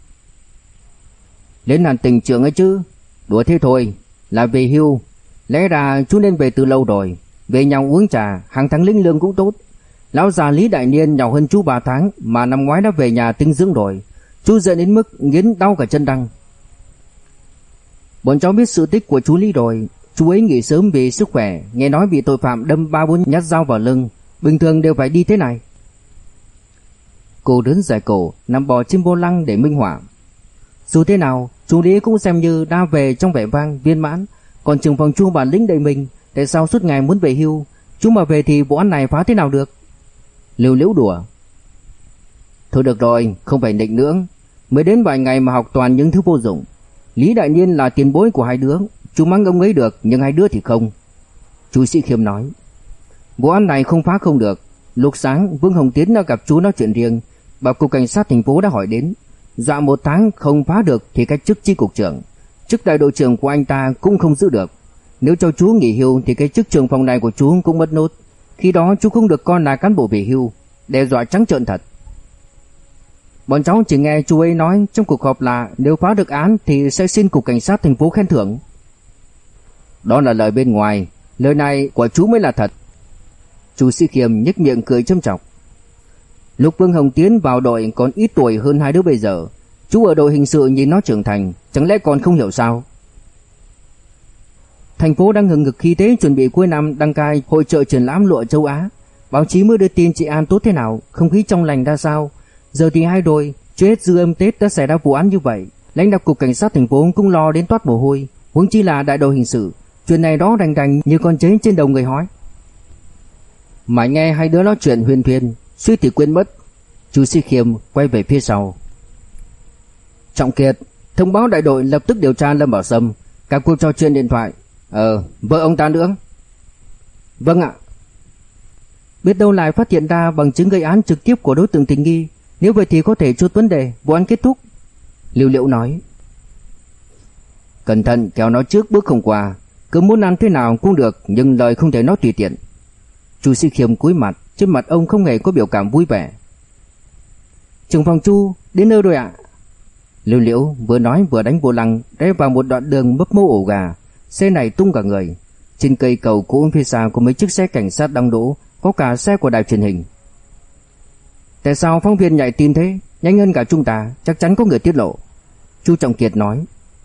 Lên làm tỉnh trưởng ấy chứ. Đùa thế thôi, là về hưu. Lẽ ra chú nên về từ lâu rồi. Về nhà uống trà, hàng tháng lĩnh lương cũng tốt. Lão già Lý Đại Niên nhỏ hơn chú ba tháng mà năm ngoái đã về nhà tinh dưỡng rồi. Chú giận đến mức nghiến đau cả chân răng. Bọn cháu biết sự tích của chú Lý rồi. Chú ấy nghỉ sớm vì sức khỏe, nghe nói bị tội phạm đâm ba bốn nhát dao vào lưng, bình thường đều phải đi thế này. Cô đớn dài cổ, nằm bò trên vô lăng để minh họa. Dù thế nào, chú Lý cũng xem như đã về trong vẻ vang viên mãn, còn trưởng phòng Chu bản lĩnh đầy mình, tại sao suốt ngày muốn về hưu? Chú mà về thì vụ án này phá thế nào được? Lưu Liễu đùa. Thôi được rồi, không phải nịnh nữa. Mới đến vài ngày mà học toàn những thứ vô dụng. Lý Đại Niên là tiền bối của hai đứa, chú mắng ông ấy được, nhưng hai đứa thì không. Chu Sĩ Khiêm nói. Vụ án này không phá không được. Lúc sáng Vương Hồng Tiến đã gặp chú nói chuyện riêng, bảo cục cảnh sát thành phố đã hỏi đến. Dọa một tháng không phá được thì cách chức chi cục trưởng, chức đại đội trưởng của anh ta cũng không giữ được. Nếu cho chú nghỉ hưu thì cái chức trưởng phòng này của chú cũng mất nốt. Khi đó chú không được coi là cán bộ về hưu. Đe dọa trắng trợn thật. Bọn cháu chỉ nghe chú ấy nói trong cuộc họp là nếu phá được án thì sẽ xin cục cảnh sát thành phố khen thưởng. Đó là lời bên ngoài, lời này của chú mới là thật. Chu Sĩ Khiêm nhếch miệng cười châm chọc. Lúc Vương Hồng Tiến vào đội còn ít tuổi hơn hai đứa bây giờ. Chú ở đội hình sự nhìn nó trưởng thành, chẳng lẽ còn không hiểu sao? Thành phố đang hừng hực khí thế chuẩn bị cuối năm đăng cai hội chợ triển lãm lụa châu Á. Báo chí mới đưa tin chị An tốt thế nào, không khí trong lành ra sao. Giờ thì hai đội chưa hết dư âm Tết đã xảy ra vụ án như vậy. Lãnh đạo cục cảnh sát thành phố cũng lo đến toát mồ hôi, huống chi là đại đội hình sự. Chuyện này đó đành đành như con chế trên đầu người hói. Mãi nghe hai đứa nói chuyện huyền thuyên, suýt thì quên mất. Chu Sĩ Khiêm quay về phía sau. Trọng Kiệt, thông báo đại đội lập tức điều tra Lâm Bảo Sâm. Các cuộc trò chuyện điện thoại. Ờ, vợ ông ta nữa. Vâng ạ. Biết đâu lại phát hiện ra bằng chứng gây án trực tiếp của đối tượng tình nghi. Nếu vậy thì có thể chốt vấn đề, vụ án kết thúc. Lưu Liễu nói. Cẩn thận kéo nó trước bước không qua. Cứ muốn ăn thế nào cũng được, nhưng lời không thể nói tùy tiện. Chu Sĩ Khiêm cúi mặt, trên mặt ông không hề có biểu cảm vui vẻ. Trưởng phòng Chu, đến nơi rồi ạ. Lưu Liễu vừa nói vừa đánh vô lăng, rẽ vào một đoạn đường mấp mô ổ gà. Xe này tung cả người. Trên cây cầu cũ phía xa có mấy chiếc xe cảnh sát đang đỗ, có cả xe của đài truyền hình. Tại sao phóng viên nhảy tin thế? Nhanh hơn cả chúng ta, chắc chắn có người tiết lộ. Chu Trọng Kiệt nói.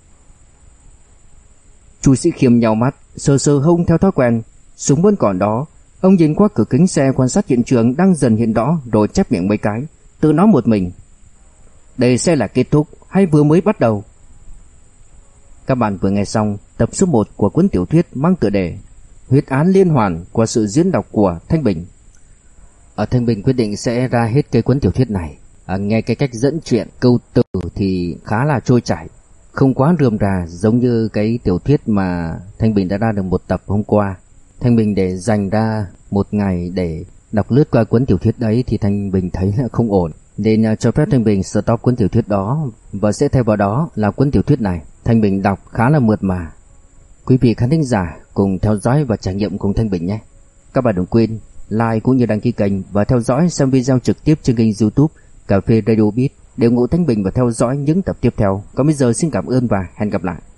Chu Sĩ Khiêm nhào mắt, sờ sờ hông theo thói quen. Súng vẫn còn đó. Ông nhìn qua cửa kính xe quan sát hiện trường đang dần hiện rõ, rồi chép miệng mấy cái, tự nói một mình. Đây sẽ là kết thúc hay vừa mới bắt đầu? Các bạn vừa nghe xong tập số một của cuốn tiểu thuyết mang tựa đề Huyết án liên hoàn qua sự diễn đọc của Thanh Bình. Ở Thanh Bình quyết định sẽ ra hết cái cuốn tiểu thuyết này. À, nghe cái cách dẫn truyện câu từ thì khá là trôi chảy, không quá rườm rà giống như cái tiểu thuyết mà Thanh Bình đã ra được một tập hôm qua. Thanh Bình để dành ra một ngày để đọc lướt qua cuốn tiểu thuyết đấy thì Thanh Bình thấy là không ổn, nên cho phép Thanh Bình stop cuốn tiểu thuyết đó và sẽ thay vào đó là cuốn tiểu thuyết này. Thanh Bình đọc khá là mượt mà. Quý vị khán thính giả cùng theo dõi và trải nghiệm cùng Thanh Bình nhé. Các bạn đừng quên like cũng như đăng ký kênh và theo dõi xem video trực tiếp trên kênh YouTube Cà phê Radio Beat để ủng hộ Thanh Bình và theo dõi những tập tiếp theo. Còn bây giờ xin cảm ơn và hẹn gặp lại.